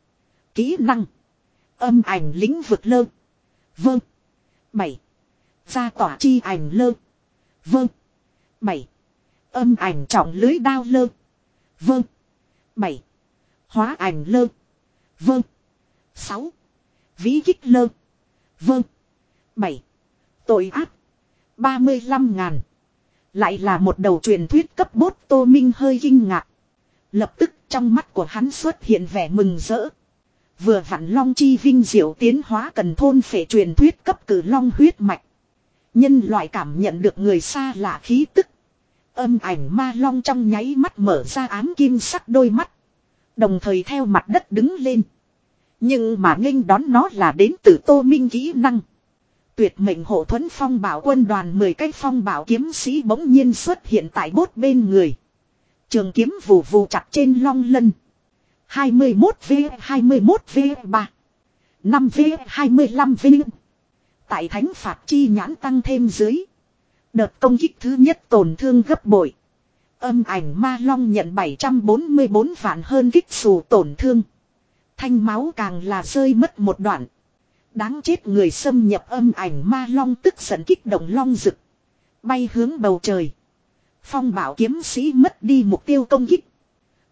Kỹ năng âm ảnh lĩnh vực lơ. Vâng. bảy. Gia tỏa chi ảnh lơ. Vâng. bảy. Âm ảnh trọng lưới đao lơ. Vâng. bảy. Hóa ảnh lơ. Vâng. sáu. Vĩ kích lơ. Vâng. bảy. Tội ác ba mươi lăm ngàn. Lại là một đầu truyền thuyết cấp bốt. Tô Minh hơi kinh ngạc. Lập tức trong mắt của hắn xuất hiện vẻ mừng rỡ. Vừa vặn long chi vinh diệu tiến hóa cần thôn phệ truyền thuyết cấp cử long huyết mạch. Nhân loại cảm nhận được người xa lạ khí tức. Âm ảnh ma long trong nháy mắt mở ra ám kim sắc đôi mắt. Đồng thời theo mặt đất đứng lên. Nhưng mà nghênh đón nó là đến từ Tô Minh kỹ năng. Tuyệt mệnh hộ thuẫn phong bảo quân đoàn, mười cái phong bảo kiếm sĩ bỗng nhiên xuất hiện tại bốt bên người. Trường kiếm vù vù chặt trên long lân. hai mươi mốt V, hai mươi mốt V ba. năm V, hai mươi lăm V. Tại thánh phạt chi nhãn tăng thêm dưới. Đợt công kích thứ nhất tổn thương gấp bội. Âm ảnh ma long nhận bảy trăm bốn mươi bốn vạn hơn kích xù tổn thương. Thanh máu càng là rơi mất một đoạn. Đáng chết, người xâm nhập âm ảnh ma long tức giận kích động long rực. Bay hướng bầu trời. Phong bảo kiếm sĩ mất đi mục tiêu công kích.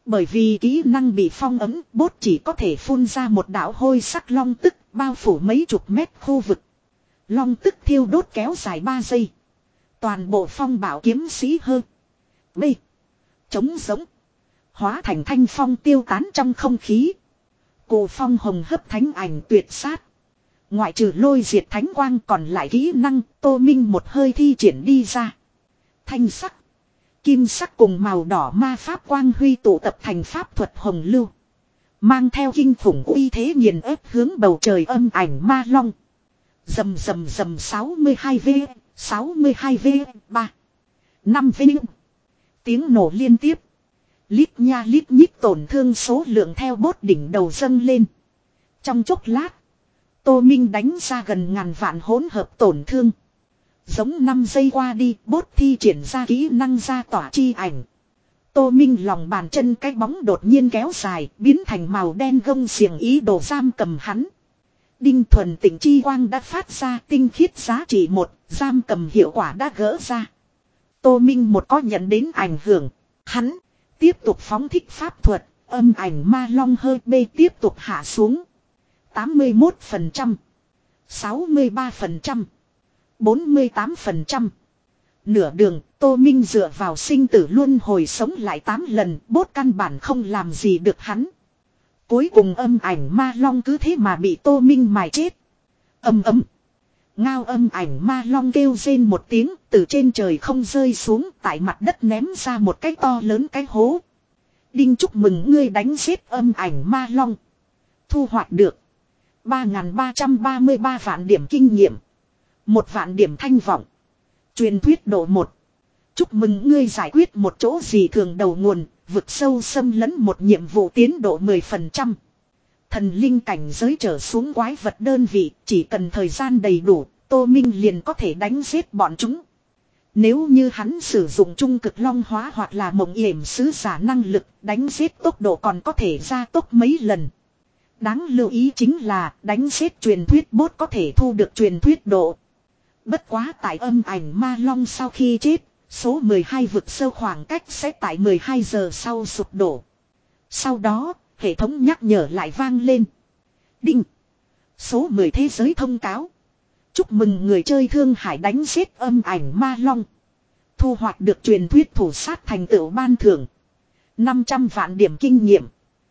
Bởi vì kỹ năng bị phong ấn, bốt chỉ có thể phun ra một đạo hôi sắc long tức, bao phủ mấy chục mét khu vực. Long tức thiêu đốt kéo dài ba giây. Toàn bộ phong bảo kiếm sĩ hơn. B. Chống giống. Hóa thành thanh phong tiêu tán trong không khí. Cổ phong hồng hấp thánh ảnh tuyệt sát. Ngoại trừ lôi diệt thánh quang còn lại kỹ năng, Tô Minh một hơi thi triển đi ra. Thanh sắc, kim sắc cùng màu đỏ ma pháp quang huy tụ tập thành pháp thuật hồng lưu. Mang theo kinh khủng uy thế nghiền ép hướng bầu trời âm ảnh ma long. Rầm rầm rầm sáu mươi hai V, sáu mươi hai V, ba, năm V. Tiếng nổ liên tiếp. Lít nha lít nhít tổn thương số lượng theo bốt đỉnh đầu dâng lên. Trong chốc lát, Tô Minh đánh ra gần ngàn vạn hỗn hợp tổn thương. Giống năm giây qua đi, bốt thi triển ra kỹ năng ra tỏa chi ảnh. Tô Minh lòng bàn chân cái bóng đột nhiên kéo dài, biến thành màu đen gông xiềng ý đồ giam cầm hắn. Đinh thuần tịnh chi quang đã phát ra tinh khiết giá trị một, giam cầm hiệu quả đã gỡ ra. Tô Minh một có nhận đến ảnh hưởng, hắn tiếp tục phóng thích pháp thuật, âm ảnh ma long hơi bê tiếp tục hạ xuống. tám mươi mốt phần trăm, sáu mươi ba phần trăm, bốn mươi tám phần trăm. Nửa đường, Tô Minh dựa vào sinh tử luân hồi sống lại tám lần, bốt căn bản không làm gì được hắn. Cuối cùng âm ảnh ma long cứ thế mà bị Tô Minh mài chết. Âm ấm. Ngao âm ảnh ma long kêu rên một tiếng, từ trên trời không rơi xuống, tại mặt đất ném ra một cái to lớn cái hố. Đinh chúc mừng ngươi đánh giết âm ảnh ma long. Thu hoạch được ba nghìn ba trăm ba mươi ba vạn điểm kinh nghiệm, một vạn điểm thanh vọng. Truyền thuyết độ một. Chúc mừng ngươi giải quyết một chỗ gì thường đầu nguồn, vực sâu xâm lấn một nhiệm vụ tiến độ mười phần trăm. Thần linh cảnh giới trở xuống quái vật đơn vị, chỉ cần thời gian đầy đủ, Tô Minh liền có thể đánh giết bọn chúng. Nếu như hắn sử dụng trung cực long hóa hoặc là mộng yểm sứ giả năng lực, đánh giết tốc độ còn có thể gia tốc mấy lần. Đáng lưu ý chính là đánh giết truyền thuyết bốt có thể thu được truyền thuyết độ. Bất quá tại âm ảnh ma long sau khi chết, số mười hai vực sâu khoảng cách sẽ tại mười hai giờ sau sụp đổ. Sau đó, hệ thống nhắc nhở lại vang lên. Đinh. Số mười thế giới thông cáo. Chúc mừng người chơi Thương Hải đánh giết âm ảnh ma long. Thu hoạch được truyền thuyết thủ sát thành tựu ban thưởng. năm trăm vạn điểm kinh nghiệm.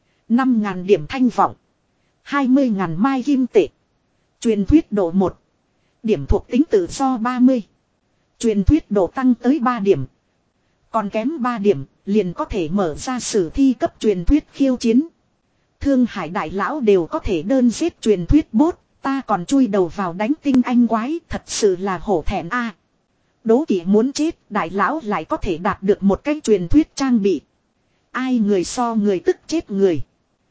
năm nghìn điểm thanh vọng. hai mươi nghìn mai kim tệ. Truyền thuyết độ một. Điểm thuộc tính tự do ba mươi. Truyền thuyết độ tăng tới ba điểm. Còn kém ba điểm, liền có thể mở ra sử thi cấp truyền thuyết khiêu chiến. Thương Hải đại lão đều có thể đơn giết truyền thuyết bốt, ta còn chui đầu vào đánh tinh anh quái, thật sự là hổ thẹn a. À, đố kỵ muốn chết, đại lão lại có thể đạt được một cái truyền thuyết trang bị. Ai người so người tức chết người.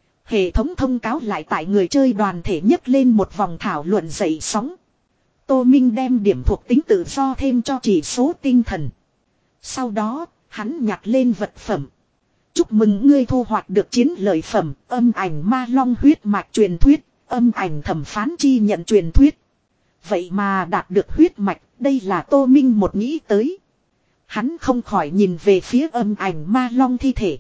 Hệ thống thông cáo lại tại người chơi đoàn thể nhấc lên một vòng thảo luận dậy sóng. Tô Minh đem điểm thuộc tính tự do thêm cho chỉ số tinh thần. Sau đó, hắn nhặt lên vật phẩm. Chúc mừng ngươi thu hoạch được chiến lợi phẩm, âm ảnh ma long huyết mạch truyền thuyết, âm ảnh thẩm phán chi nhận truyền thuyết. Vậy mà đạt được huyết mạch, đây là Tô Minh một nghĩ tới. Hắn không khỏi nhìn về phía âm ảnh ma long thi thể.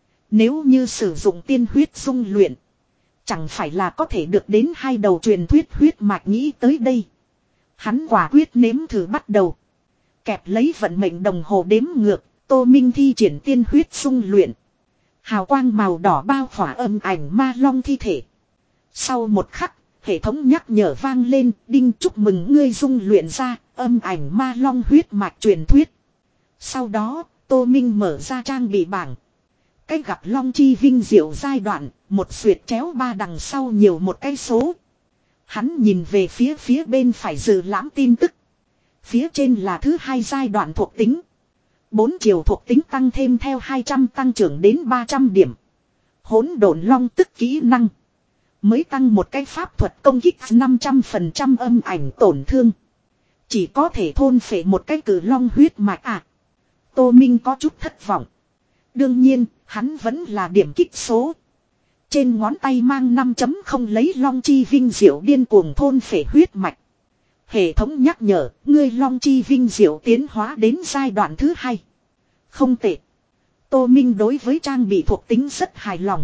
Nếu như sử dụng tiên huyết dung luyện, chẳng phải là có thể được đến hai đầu truyền thuyết huyết mạch nghĩ tới đây. Hắn quả quyết nếm thử bắt đầu. Kẹp lấy vận mệnh đồng hồ đếm ngược, Tô Minh thi triển tiên huyết dung luyện. Hào quang màu đỏ bao khỏa âm ảnh ma long thi thể. Sau một khắc, hệ thống nhắc nhở vang lên, đinh chúc mừng ngươi dung luyện ra âm ảnh ma long huyết mạch truyền thuyết. Sau đó, Tô Minh mở ra trang bị bảng. Cái gặp long chi vinh diệu giai đoạn, một xuyệt chéo ba đằng sau nhiều một cái số. Hắn nhìn về phía phía bên phải dự lãm tin tức. Phía trên là thứ hai giai đoạn thuộc tính. Bốn chiều thuộc tính tăng thêm theo hai trăm tăng trưởng đến ba trăm điểm. Hỗn độn long tức kỹ năng. Mới tăng một cái pháp thuật công kích năm trăm phần trăm âm ảnh tổn thương. Chỉ có thể thôn phệ một cái cử long huyết mạch à. Tô Minh có chút thất vọng. Đương nhiên, hắn vẫn là điểm kích số. Trên ngón tay mang năm chấm không lấy long chi vinh diệu điên cuồng thôn phệ huyết mạch. Hệ thống nhắc nhở, ngươi long chi vinh diệu tiến hóa đến giai đoạn thứ hai. Không tệ. Tô Minh đối với trang bị thuộc tính rất hài lòng.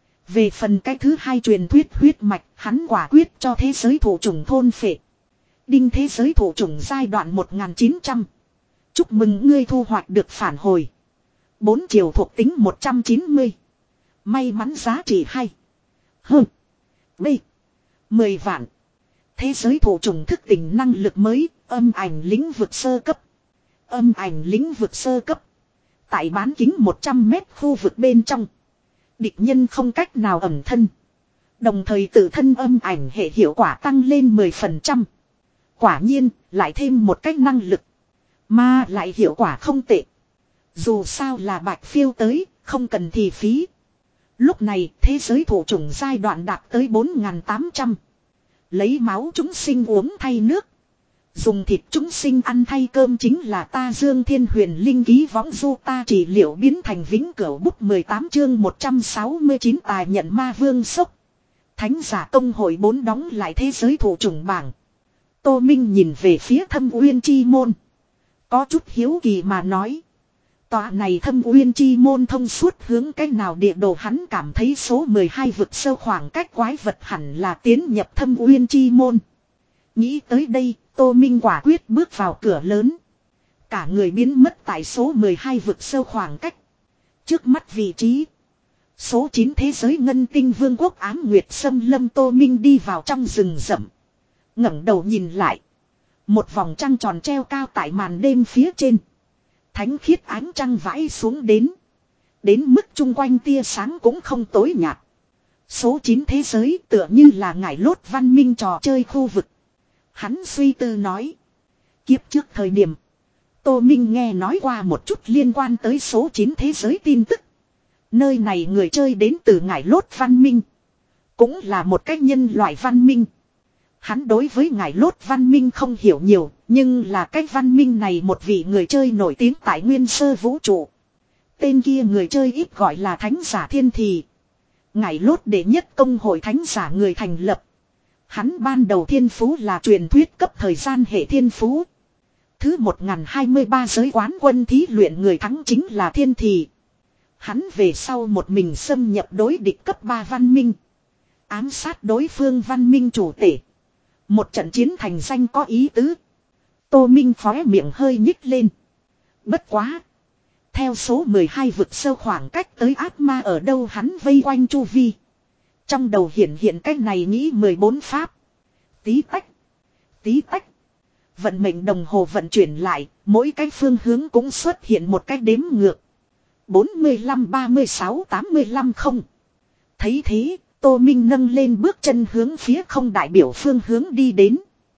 Về phần cái thứ hai truyền thuyết huyết mạch, hắn quả quyết cho thế giới thổ chủng thôn phệ. Đinh thế giới thổ chủng giai đoạn một nghìn chín trăm. Chúc mừng ngươi thu hoạch được phản hồi. Bốn chiều thuộc tính một trăm chín mươi. May mắn giá trị hai. Hơn. B. mười vạn. Thế giới thổ chủng thức tỉnh năng lực mới, âm ảnh lĩnh vực sơ cấp. Âm ảnh lĩnh vực sơ cấp. Tại bán kính một trăm mét khu vực bên trong. Địch nhân không cách nào ẩn thân. Đồng thời tự thân âm ảnh hệ hiệu quả tăng lên mười phần trăm. Quả nhiên, lại thêm một cách năng lực. Mà lại hiệu quả không tệ. Dù sao là bạch phiêu tới, không cần thì phí. Lúc này, thế giới thổ chủng giai đoạn đạt tới bốn nghìn tám trăm. Lấy máu chúng sinh uống thay nước. Dùng thịt chúng sinh ăn thay cơm chính là ta Dương Thiên Huyền Linh ký võng du ta trị liệu biến thành vĩnh cửu bút mười tám chương một trăm sáu mươi chín tài nhận ma vương sốc. Thánh giả công hội bốn đóng lại thế giới thổ chủng bảng. Tô Minh nhìn về phía Thâm Uyên Chi Môn. Có chút hiếu kỳ mà nói. Tòa này Thâm Uyên Chi Môn thông suốt hướng cách nào địa đồ, hắn cảm thấy số mười hai vực sâu khoảng cách quái vật hẳn là tiến nhập Thâm Uyên Chi Môn. Nghĩ tới đây, Tô Minh quả quyết bước vào cửa lớn. Cả người biến mất tại số mười hai vực sâu khoảng cách. Trước mắt vị trí. Số chín thế giới ngân tinh vương quốc ám nguyệt xâm lâm. Tô Minh đi vào trong rừng rậm. ngẩng đầu nhìn lại. Một vòng trăng tròn treo cao tại màn đêm phía trên. Thánh khiết ánh trăng vãi xuống đến. Đến mức chung quanh tia sáng cũng không tối nhạt. Số chín thế giới tựa như là ngải lốt văn minh trò chơi khu vực. Hắn suy tư nói. Kiếp trước thời điểm. Tô Minh nghe nói qua một chút liên quan tới số chín thế giới tin tức. Nơi này người chơi đến từ ngải lốt văn minh. Cũng là một cách nhân loại văn minh. Hắn đối với ngải lốt văn minh không hiểu nhiều. Nhưng là cái văn minh này một vị người chơi nổi tiếng tại nguyên sơ vũ trụ. Tên kia người chơi ít gọi là thánh giả thiên thì. Ngải lốt đệ nhất công hội thánh giả người thành lập. Hắn ban đầu thiên phú là truyền thuyết cấp thời gian hệ thiên phú. Thứ một nghìn hai mươi ba giới quán quân thí luyện người thắng chính là thiên thì. Hắn về sau một mình xâm nhập đối địch cấp ba văn minh. Ám sát đối phương văn minh chủ tể. Một trận chiến thành danh có ý tứ. Tô Minh khóe miệng hơi nhích lên. Bất quá. Theo số mười hai vực sâu khoảng cách tới ác ma ở đâu hắn vây quanh chu vi. Trong đầu hiện hiện cách này nghĩ mười bốn pháp. Tí tách. Tí tách. Vận mệnh đồng hồ vận chuyển lại. Mỗi cái phương hướng cũng xuất hiện một cái đếm ngược. bốn mươi lăm, ba mươi sáu, tám mươi lăm không. Thấy thế, Tô Minh nâng lên bước chân hướng phía không đại biểu phương hướng đi đến.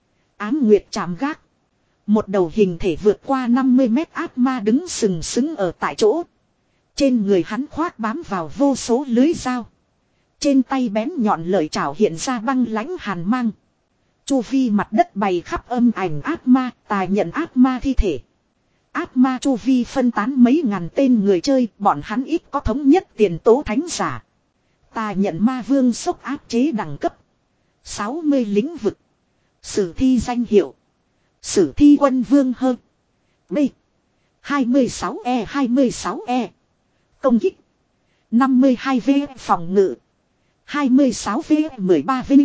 Ám nguyệt chạm gác. Một đầu hình thể vượt qua năm mươi mét ác ma đứng sừng sững ở tại chỗ. Trên người hắn khoác bám vào vô số lưới dao. Trên tay bén nhọn lợi chảo hiện ra băng lãnh hàn mang. Chu vi mặt đất bày khắp âm ảnh ác ma, tài nhận ác ma thi thể. Ác ma chu vi phân tán mấy ngàn tên người chơi, bọn hắn ít có thống nhất tiền tố thánh giả. Tài nhận ma vương sốc áp chế đẳng cấp. sáu mươi lĩnh vực. Sử thi danh hiệu. Sử thi quân vương hơn. B. hai mươi sáu E hai mươi sáu E. Công kích. năm mươi hai V phòng ngự. hai mươi sáu V mười ba V.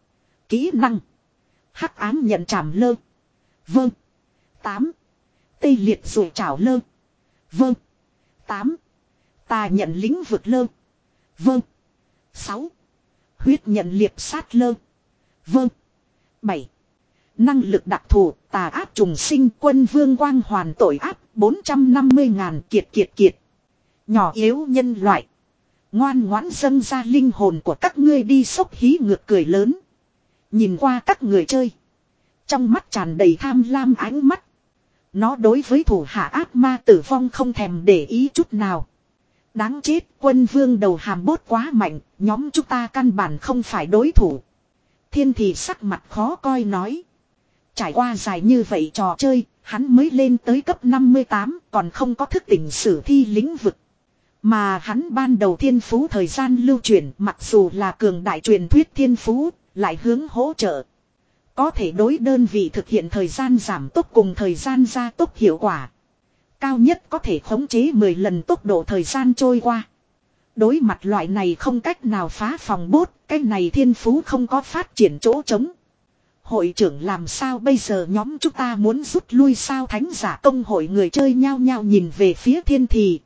Kỹ năng. Hắc ám nhận trảm lơ. Vâng. tám. Tê liệt rồi trảo lơ. Vâng. tám. Tà nhận lĩnh vực lơ. Vâng. sáu. Huyết nhận liệp sát lơ. Vâng. bảy. Năng lực đặc thù tà áp trùng sinh quân vương quang hoàn tội áp bốn trăm năm mươi ngàn kiệt kiệt kiệt. Nhỏ yếu nhân loại. Ngoan ngoãn dâng ra linh hồn của các ngươi đi sốc hí ngược cười lớn. Nhìn qua các người chơi. Trong mắt tràn đầy tham lam ánh mắt. Nó đối với thủ hạ ác ma tử vong không thèm để ý chút nào. Đáng chết, quân vương đầu hàm bốt quá mạnh, nhóm chúng ta căn bản không phải đối thủ. Thiên thì sắc mặt khó coi nói. Trải qua dài như vậy trò chơi, hắn mới lên tới cấp năm mươi tám, còn không có thức tỉnh sử thi lĩnh vực. Mà hắn ban đầu thiên phú thời gian lưu truyền, mặc dù là cường đại truyền thuyết thiên phú, lại hướng hỗ trợ. Có thể đối đơn vị thực hiện thời gian giảm tốc cùng thời gian gia tốc hiệu quả. cao nhất có thể khống chế mười lần tốc độ thời gian trôi qua. Đối mặt loại này không cách nào phá phòng bốt, cái này thiên phú không có phát triển chỗ trống. Hội trưởng làm sao bây giờ, nhóm chúng ta muốn rút lui sao? Thánh giả công hội người chơi nhao nhao nhìn về phía thiên thì.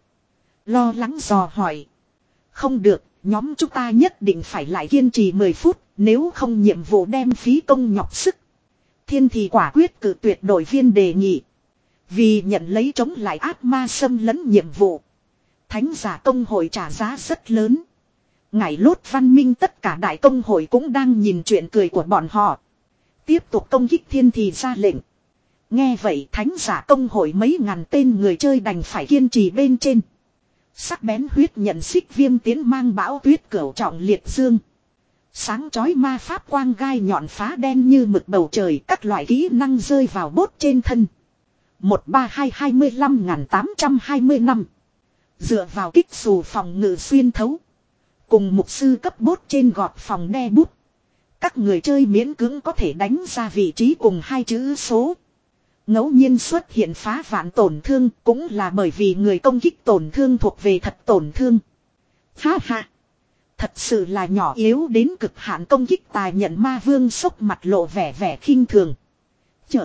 Lo lắng dò hỏi. Không được, nhóm chúng ta nhất định phải lại kiên trì mười phút, nếu không nhiệm vụ đem phí công nhọc sức. Thiên thì quả quyết cử tuyệt đội viên đề nghị. Vì nhận lấy chống lại ác ma xâm lấn nhiệm vụ. Thánh giả công hội trả giá rất lớn. Ngải lốt văn minh tất cả đại công hội cũng đang nhìn chuyện cười của bọn họ. Tiếp tục công kích thiên thì ra lệnh. Nghe vậy thánh giả công hội mấy ngàn tên người chơi đành phải kiên trì bên trên. Sắc bén huyết nhận xích viêm tiến mang bão tuyết cửu trọng liệt dương. Sáng chói ma pháp quang gai nhọn phá đen như mực bầu trời, các loại kỹ năng rơi vào bốt trên thân. một ba hai hai mươi lăm nghìn tám trăm hai mươi năm. Dựa vào kích xù phòng ngự xuyên thấu. Cùng mục sư cấp bốt trên gọt phòng đe bút. Các người chơi miễn cưỡng có thể đánh ra vị trí cùng hai chữ số. Ngẫu nhiên xuất hiện phá vạn tổn thương cũng là bởi vì người công kích tổn thương thuộc về thật tổn thương. Ha ha. Thật sự là nhỏ yếu đến cực hạn công kích tài nhận ma vương sốc mặt lộ vẻ vẻ khinh thường. Chợt.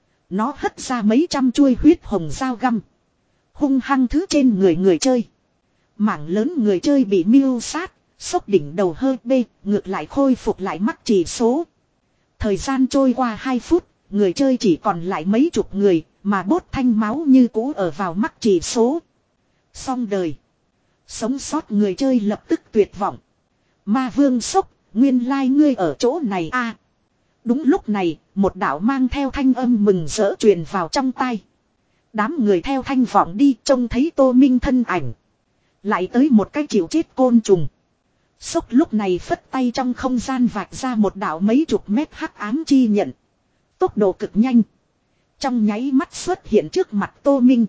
Nó hất ra mấy trăm chuôi huyết hồng dao găm. Hung hăng thứ trên người người chơi. Mảng lớn người chơi bị mưu sát. Sốc đỉnh đầu hơi bê, ngược lại khôi phục lại mắc chỉ số. Thời gian trôi qua hai phút, người chơi chỉ còn lại mấy chục người, mà bốt thanh máu như cũ ở vào mắc chỉ số. Xong đời. Sống sót người chơi lập tức tuyệt vọng. Ma vương sốc, nguyên lai ngươi ở chỗ này a. Đúng lúc này, một đạo mang theo thanh âm mừng rỡ truyền vào trong tai. Đám người theo thanh vọng đi trông thấy Tô Minh thân ảnh. Lại tới một cái chịu chết côn trùng. Sốc lúc này phất tay trong không gian vạch ra một đạo mấy chục mét hắc ám chi nhận. Tốc độ cực nhanh. Trong nháy mắt xuất hiện trước mặt Tô Minh.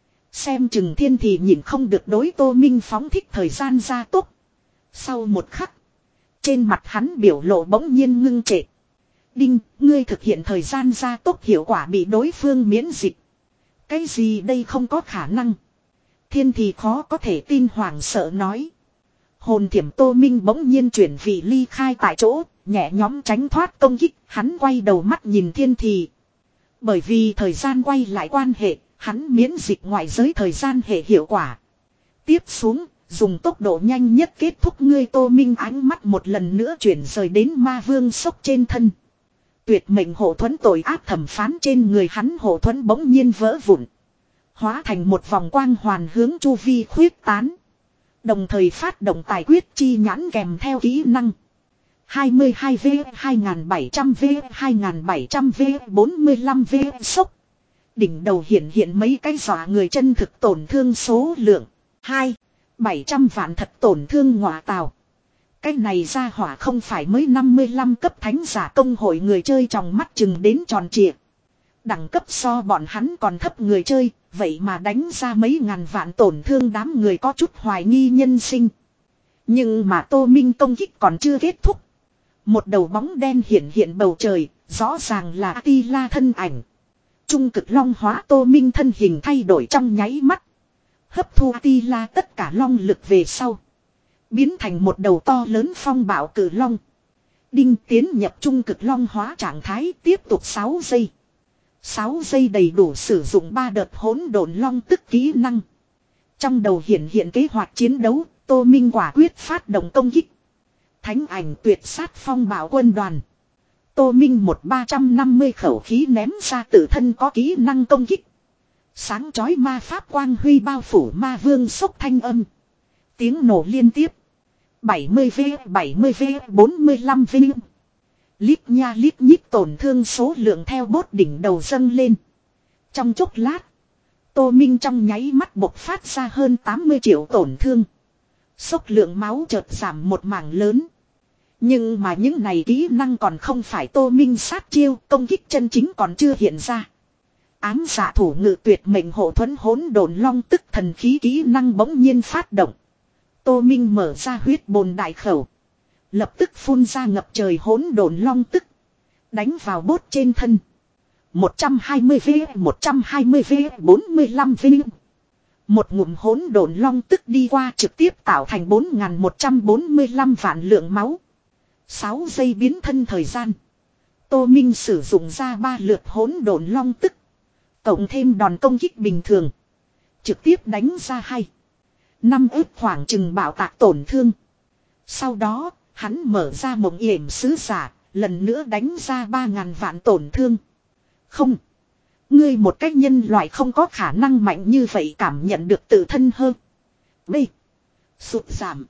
Xem chừng thiên thì nhìn không được đối Tô Minh phóng thích thời gian gia tốc. Sau một khắc. Trên mặt hắn biểu lộ bỗng nhiên ngưng trệ. Đinh, ngươi thực hiện thời gian gia tốc hiệu quả bị đối phương miễn dịch. Cái gì đây không có khả năng. Thiên thì khó có thể tin hoảng sợ nói. Hồn thiểm Tô Minh bỗng nhiên chuyển vị ly khai tại chỗ, nhẹ nhõm tránh thoát công kích, hắn quay đầu mắt nhìn thiên thì. Bởi vì thời gian quay lại quan hệ, hắn miễn dịch ngoại giới thời gian hệ hiệu quả. Tiếp xuống, dùng tốc độ nhanh nhất kết thúc ngươi. Tô Minh ánh mắt một lần nữa chuyển rời đến ma vương sốc trên thân. Tuyệt mệnh hộ thuẫn tội ác thẩm phán trên người hắn, hộ thuẫn bỗng nhiên vỡ vụn. Hóa thành một vòng quang hoàn hướng chu vi khuyết tán. Đồng thời phát động tài quyết chi nhãn kèm theo kỹ năng. hai mươi hai V, hai nghìn bảy trăm V, hai nghìn bảy trăm V, bốn mươi lăm V sốc. Đỉnh đầu hiện hiện mấy cái dọa người chân thực tổn thương số lượng. hai, bảy trăm vạn thật tổn thương ngọa tào. Cái này ra hỏa không phải mới năm mươi lăm cấp thánh giả công hội người chơi trong mắt chừng đến tròn trịa. Đẳng cấp so bọn hắn còn thấp người chơi, vậy mà đánh ra mấy ngàn vạn tổn thương, đám người có chút hoài nghi nhân sinh. Nhưng mà Tô Minh công kích còn chưa kết thúc. Một đầu bóng đen hiện hiện bầu trời, rõ ràng là Attila thân ảnh. Trung cực long hóa Tô Minh thân hình thay đổi trong nháy mắt. Hấp thu Attila tất cả long lực về sau. Biến thành một đầu to lớn phong bạo cử long. Đinh, tiến nhập trung cực long hóa trạng thái, tiếp tục sáu giây. sáu giây đầy đủ sử dụng ba đợt hỗn độn long tức kỹ năng. Trong đầu hiện hiện kế hoạch chiến đấu, Tô Minh quả quyết phát động công kích. Thánh ảnh tuyệt sát phong bạo quân đoàn. Tô Minh một ba trăm năm mươi khẩu khí ném ra tự thân có kỹ năng công kích. Sáng chói ma pháp quang huy bao phủ ma vương sốc thanh âm. Tiếng nổ liên tiếp. bảy mươi V, bảy mươi V, bốn mươi lăm V. Lít nha lít nhít tổn thương số lượng theo bốt đỉnh đầu dâng lên. Trong chốc lát, Tô Minh trong nháy mắt bộc phát ra hơn tám mươi triệu tổn thương. Sốc lượng máu chợt giảm một mảng lớn. Nhưng mà những này kỹ năng còn không phải Tô Minh sát chiêu, công kích chân chính còn chưa hiện ra. Ám dạ thủ ngự tuyệt mệnh hộ thuẫn hỗn độn long tức thần khí kỹ năng bỗng nhiên phát động. Tô Minh mở ra huyết bồn đại khẩu. Lập tức phun ra ngập trời hỗn độn long tức. Đánh vào bốt trên thân. một trăm hai mươi V, một trăm hai mươi V, bốn mươi lăm V. Một ngụm hỗn độn long tức đi qua trực tiếp tạo thành bốn nghìn một trăm bốn mươi lăm vạn lượng máu. sáu giây biến thân thời gian. Tô Minh sử dụng ra ba lượt hỗn độn long tức. Cộng thêm đòn công kích bình thường. Trực tiếp đánh ra hai. Năm ức khoảng chừng bạo tạc tổn thương. Sau đó, hắn mở ra mộng yểm sứ giả, lần nữa đánh ra ba ngàn vạn tổn thương. Không. Ngươi một cách nhân loại không có khả năng mạnh như vậy cảm nhận được tự thân hơn. B. Sụt giảm.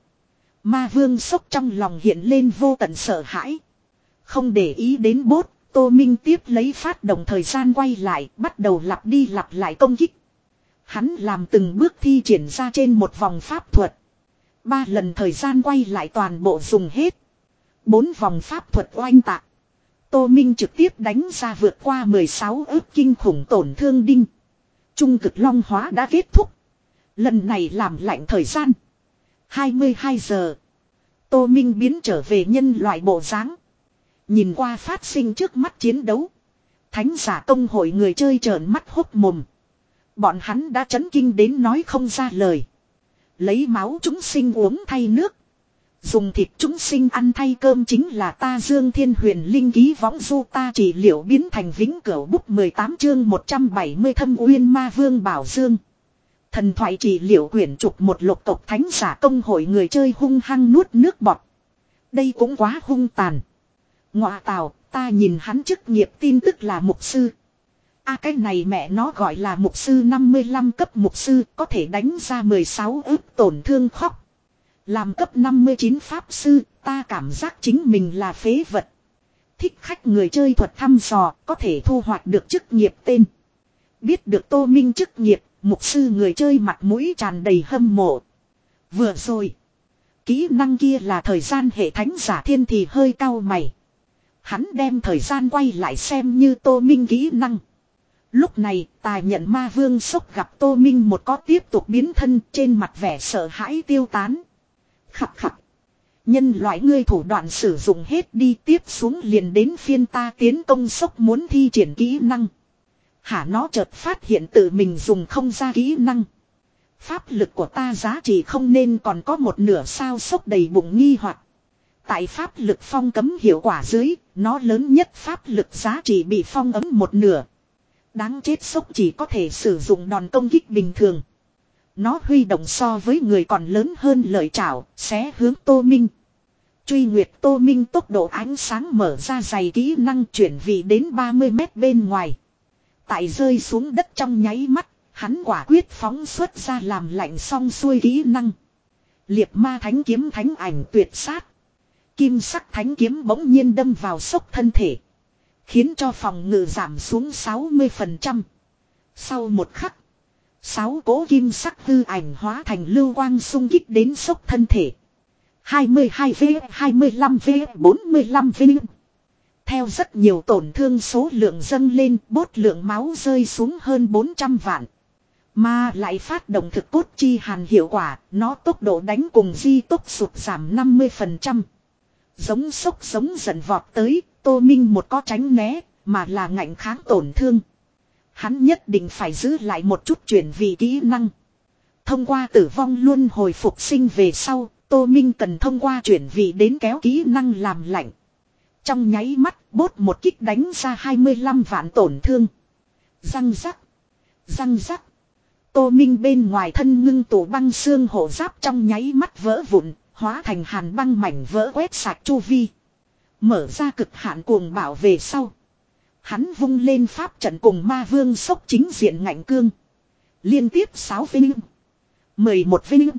Ma vương sốc trong lòng hiện lên vô tận sợ hãi. Không để ý đến bốt, Tô Minh tiếp lấy phát động thời gian quay lại, bắt đầu lặp đi lặp lại công kích. Hắn làm từng bước thi triển ra trên một vòng pháp thuật. Ba lần thời gian quay lại toàn bộ dùng hết. Bốn vòng pháp thuật oanh tạc. Tô Minh trực tiếp đánh ra vượt qua mười sáu ức kinh khủng tổn thương đinh. Trung cực long hóa đã kết thúc. Lần này làm lạnh thời gian. hai mươi hai giờ. Tô Minh biến trở về nhân loại bộ dáng. Nhìn qua phát sinh trước mắt chiến đấu. Thánh giả công hội người chơi trợn mắt hốc mồm. Bọn hắn đã chấn kinh đến nói không ra lời. Lấy máu chúng sinh uống thay nước. Dùng thịt chúng sinh ăn thay cơm chính là ta Dương Thiên Huyền Linh ký võng du ta trị liệu biến thành vĩnh cửu bút mười tám chương một trăm bảy mươi thâm uyên ma vương bảo dương. Thần thoại trị liệu quyển trục một lục tộc thánh giả công hội người chơi hung hăng nuốt nước bọt. Đây cũng quá hung tàn. Ngọa tào, ta nhìn hắn chức nghiệp tin tức là mục sư. A à, cái này mẹ nó gọi là mục sư năm mươi lăm cấp mục sư có thể đánh ra mười sáu ức tổn thương khóc. Làm cấp năm mươi chín pháp sư, ta cảm giác chính mình là phế vật. Thích khách người chơi thuật thăm dò, có thể thu hoạch được chức nghiệp tên. Biết được Tô Minh chức nghiệp, mục sư người chơi mặt mũi tràn đầy hâm mộ. Vừa rồi, kỹ năng kia là thời gian hệ thánh giả thiên thì hơi cau mày. Hắn đem thời gian quay lại xem như Tô Minh kỹ năng. Lúc này, tài nhận ma vương sốc gặp Tô Minh một có tiếp tục biến thân trên mặt vẻ sợ hãi tiêu tán. Khập khập. Nhân loại ngươi thủ đoạn sử dụng hết đi tiếp xuống liền đến phiên ta tiến công sốc muốn thi triển kỹ năng. Hả nó chợt phát hiện tự mình dùng không ra kỹ năng. Pháp lực của ta giá trị không nên còn có một nửa sao sốc đầy bụng nghi hoặc. Tại pháp lực phong cấm hiệu quả dưới, nó lớn nhất pháp lực giá trị bị phong ấm một nửa. Đáng chết sốc chỉ có thể sử dụng đòn công kích bình thường. Nó huy động so với người còn lớn hơn lợi chảo, xé hướng Tô Minh. Truy nguyệt Tô Minh tốc độ ánh sáng mở ra dày kỹ năng chuyển vị đến ba mươi mét bên ngoài. Tại rơi xuống đất trong nháy mắt, hắn quả quyết phóng xuất ra làm lạnh xong xuôi kỹ năng. Liệt ma thánh kiếm thánh ảnh tuyệt sát. Kim sắc thánh kiếm bỗng nhiên đâm vào sốc thân thể. Khiến cho phòng ngự giảm xuống sáu mươi phần trăm. Sau một khắc. Sáu cỗ kim sắc hư ảnh hóa thành lưu quang xung kích đến sốc thân thể. hai mươi hai V, hai mươi lăm V, bốn mươi lăm V. Theo rất nhiều tổn thương số lượng dâng lên, bốt lượng máu rơi xuống hơn bốn trăm vạn. Mà lại phát động thực cốt chi hàn hiệu quả, nó tốc độ đánh cùng di tốc sụt giảm năm mươi phần trăm. Giống sốc giống giận vọt tới, Tô Minh một có tránh né, mà là ngạnh kháng tổn thương. Hắn nhất định phải giữ lại một chút chuyển vị kỹ năng. Thông qua tử vong luôn hồi phục sinh về sau, Tô Minh cần thông qua chuyển vị đến kéo kỹ năng làm lạnh. Trong nháy mắt, bốt một kích đánh ra hai mươi lăm vạn tổn thương. Răng rắc. Răng rắc. Tô Minh bên ngoài thân ngưng tụ băng xương hộ giáp trong nháy mắt vỡ vụn, hóa thành hàn băng mảnh vỡ quét sạch chu vi. Mở ra cực hạn cuồng bảo về sau. Hắn vung lên pháp trận cùng ma vương sốc chính diện ngạnh cương. Liên tiếp sáu vinh. mười một vinh.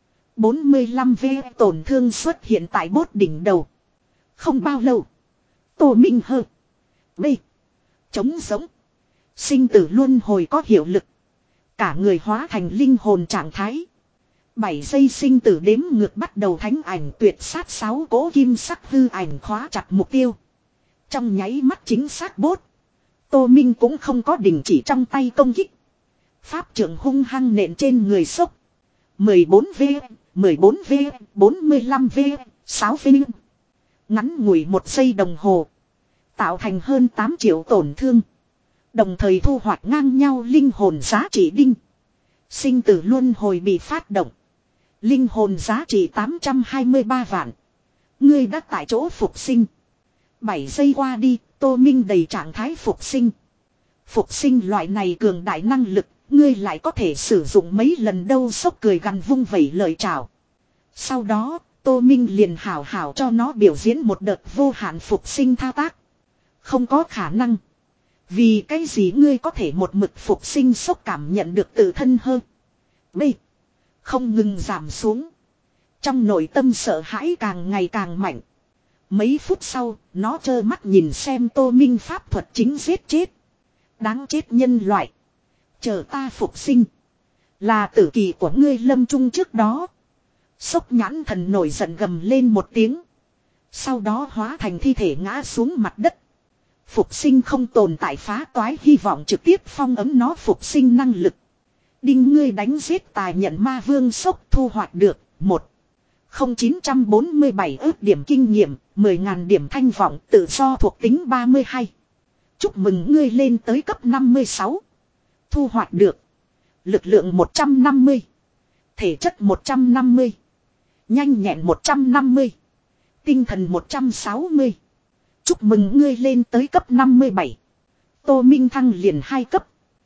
bốn mươi lăm V tổn thương xuất hiện tại bốt đỉnh đầu. Không bao lâu. Tô Minh hơ. B. Chống giống. Sinh tử luân hồi có hiệu lực. Cả người hóa thành linh hồn trạng thái. bảy giây sinh tử đếm ngược bắt đầu thánh ảnh tuyệt sát sáu cỗ kim sắc hư ảnh khóa chặt mục tiêu. Trong nháy mắt chính xác bốt. Tô Minh cũng không có đình chỉ trong tay công kích. Pháp trưởng hung hăng nện trên người sốc. mười bốn V, mười bốn V, bốn mươi lăm V, sáu V. Ngắn ngủi một giây đồng hồ. Tạo thành hơn tám triệu tổn thương. Đồng thời thu hoạch ngang nhau linh hồn giá trị đinh. Sinh tử luân hồi bị phát động. Linh hồn giá trị tám trăm hai mươi ba vạn. Ngươi đã tại chỗ phục sinh. bảy giây qua đi, Tô Minh đầy trạng thái phục sinh. Phục sinh loại này cường đại năng lực, ngươi lại có thể sử dụng mấy lần đâu, sốc cười gằn vung vẩy lời chào. Sau đó, Tô Minh liền hảo hảo cho nó biểu diễn một đợt vô hạn phục sinh thao tác. Không có khả năng. Vì cái gì ngươi có thể một mực phục sinh, sốc cảm nhận được tự thân hơn. B. Không ngừng giảm xuống. Trong nội tâm sợ hãi càng ngày càng mạnh. Mấy phút sau, nó trơ mắt nhìn xem Tô Minh pháp thuật chính giết chết. Đáng chết nhân loại. Chờ ta phục sinh. Là tử kỳ của ngươi lâm chung trước đó. Sốc nhãn thần nổi giận gầm lên một tiếng. Sau đó hóa thành thi thể ngã xuống mặt đất. Phục sinh không tồn tại phá toái, hy vọng trực tiếp phong ấm nó phục sinh năng lực. Đinh, ngươi đánh giết tài nhận ma vương sốc thu hoạch được một không chín trăm bốn mươi bảy ước điểm kinh nghiệm, mười nghìn điểm thanh vọng tự do thuộc tính ba mươi hai. Chúc mừng ngươi lên tới cấp năm mươi sáu. Thu hoạch được lực lượng một trăm năm mươi, thể chất một trăm năm mươi, nhanh nhẹn một trăm năm mươi, tinh thần một trăm sáu mươi. Chúc mừng ngươi lên tới cấp năm mươi bảy. Tô Minh thăng liền hai cấp.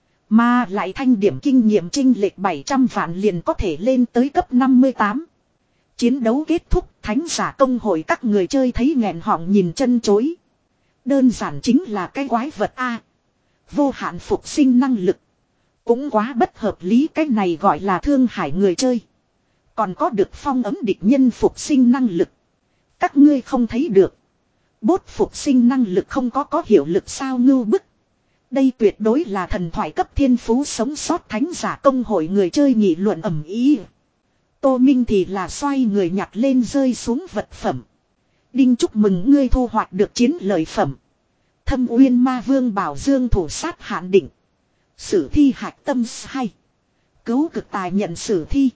Mà lại thanh điểm kinh nghiệm chênh lệch bảy trăm vạn liền có thể lên tới cấp năm mươi tám. Chiến đấu kết thúc, thánh giả công hội các người chơi thấy nghẹn họng nhìn chân chối. Đơn giản chính là cái quái vật A. Vô hạn phục sinh năng lực. Cũng quá bất hợp lý, cái này gọi là thương hải người chơi. Còn có được phong ấm địch nhân phục sinh năng lực. Các ngươi không thấy được. Bốt phục sinh năng lực không có có hiệu lực sao, ngưu bức. Đây tuyệt đối là thần thoại cấp thiên phú sống sót, thánh giả công hội người chơi nghị luận ầm ĩ. Tô Minh thì là xoay người nhặt lên rơi xuống vật phẩm. Đinh, chúc mừng ngươi thu hoạch được chiến lợi phẩm. Thâm Uyên Ma Vương Bảo Dương thủ sát hạn định. Sử thi hạch tâm hai. Cứu cực tài nhận sử thi.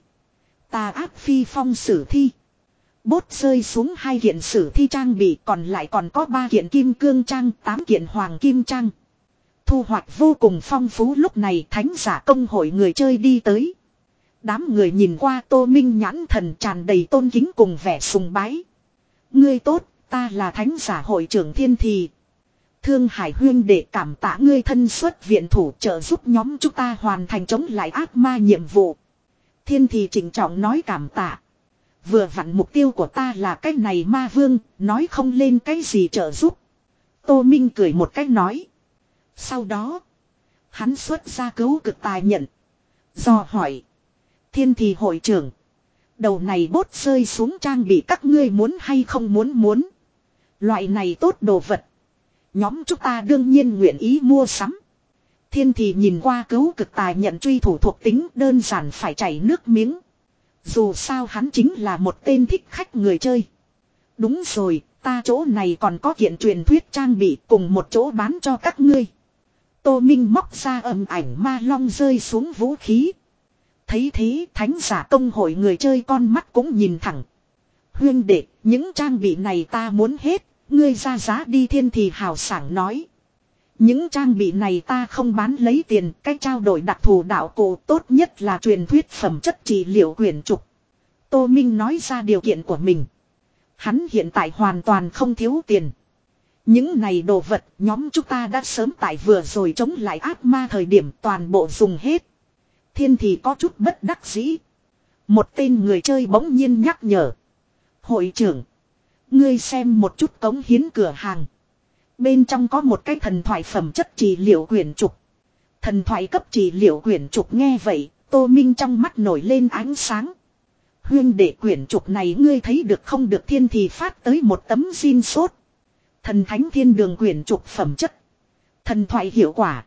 Tà ác phi phong sử thi. Bốt rơi xuống hai kiện sử thi trang bị, còn lại còn có ba kiện kim cương trang, tám kiện hoàng kim trang. Thu hoạch vô cùng phong phú. Lúc này thánh giả công hội người chơi đi tới. Đám người nhìn qua Tô Minh nhãn thần tràn đầy tôn kính cùng vẻ sùng bái. Ngươi tốt, ta là thánh giả hội trưởng Thiên Thì. Thương Hải huyên đệ cảm tạ ngươi thân xuất viện thủ trợ giúp nhóm chúng ta hoàn thành chống lại ác ma nhiệm vụ. Thiên Thì trịnh trọng nói cảm tạ. Vừa vặn mục tiêu của ta là cái này ma vương, nói không lên cái gì trợ giúp. Tô Minh cười một cách nói. Sau đó, hắn xuất ra cứu cực tài nhận. Do hỏi. Thiên Thì hội trưởng. Đầu này bốt rơi xuống trang bị các ngươi muốn hay không muốn muốn. Loại này tốt đồ vật. Nhóm chúng ta đương nhiên nguyện ý mua sắm. Thiên Thì nhìn qua cứu cực tài nhận truy thủ thuộc tính, đơn giản phải chảy nước miếng. Dù sao hắn chính là một tên thích khách người chơi. Đúng rồi, ta chỗ này còn có kiện truyền thuyết trang bị cùng một chỗ bán cho các ngươi. Tô Minh móc ra âm ảnh ma long rơi xuống vũ khí. Thấy thế thánh giả công hội người chơi con mắt cũng nhìn thẳng. Huyên đệ, những trang bị này ta muốn hết, ngươi ra giá đi. Thiên Thì hào sảng nói. Những trang bị này ta không bán lấy tiền, cái trao đổi đặc thù đạo cụ tốt nhất là truyền thuyết phẩm chất trị liệu quyển trục. Tô Minh nói ra điều kiện của mình. Hắn hiện tại hoàn toàn không thiếu tiền. Những này đồ vật nhóm chúng ta đã sớm tại vừa rồi chống lại ác ma thời điểm toàn bộ dùng hết. Thiên Thì có chút bất đắc dĩ. Một tên người chơi bỗng nhiên nhắc nhở. Hội trưởng, ngươi xem một chút cống hiến cửa hàng. Bên trong có một cái thần thoại phẩm chất trị liệu quyển trục. Thần thoại cấp trị liệu quyển trục. Nghe vậy, Tô Minh trong mắt nổi lên ánh sáng. Huyên đệ, quyển trục này ngươi thấy được không được? Thiên Thì phát tới một tấm xin sốt. Thần thánh thiên đường quyển trục phẩm chất. Thần thoại hiệu quả.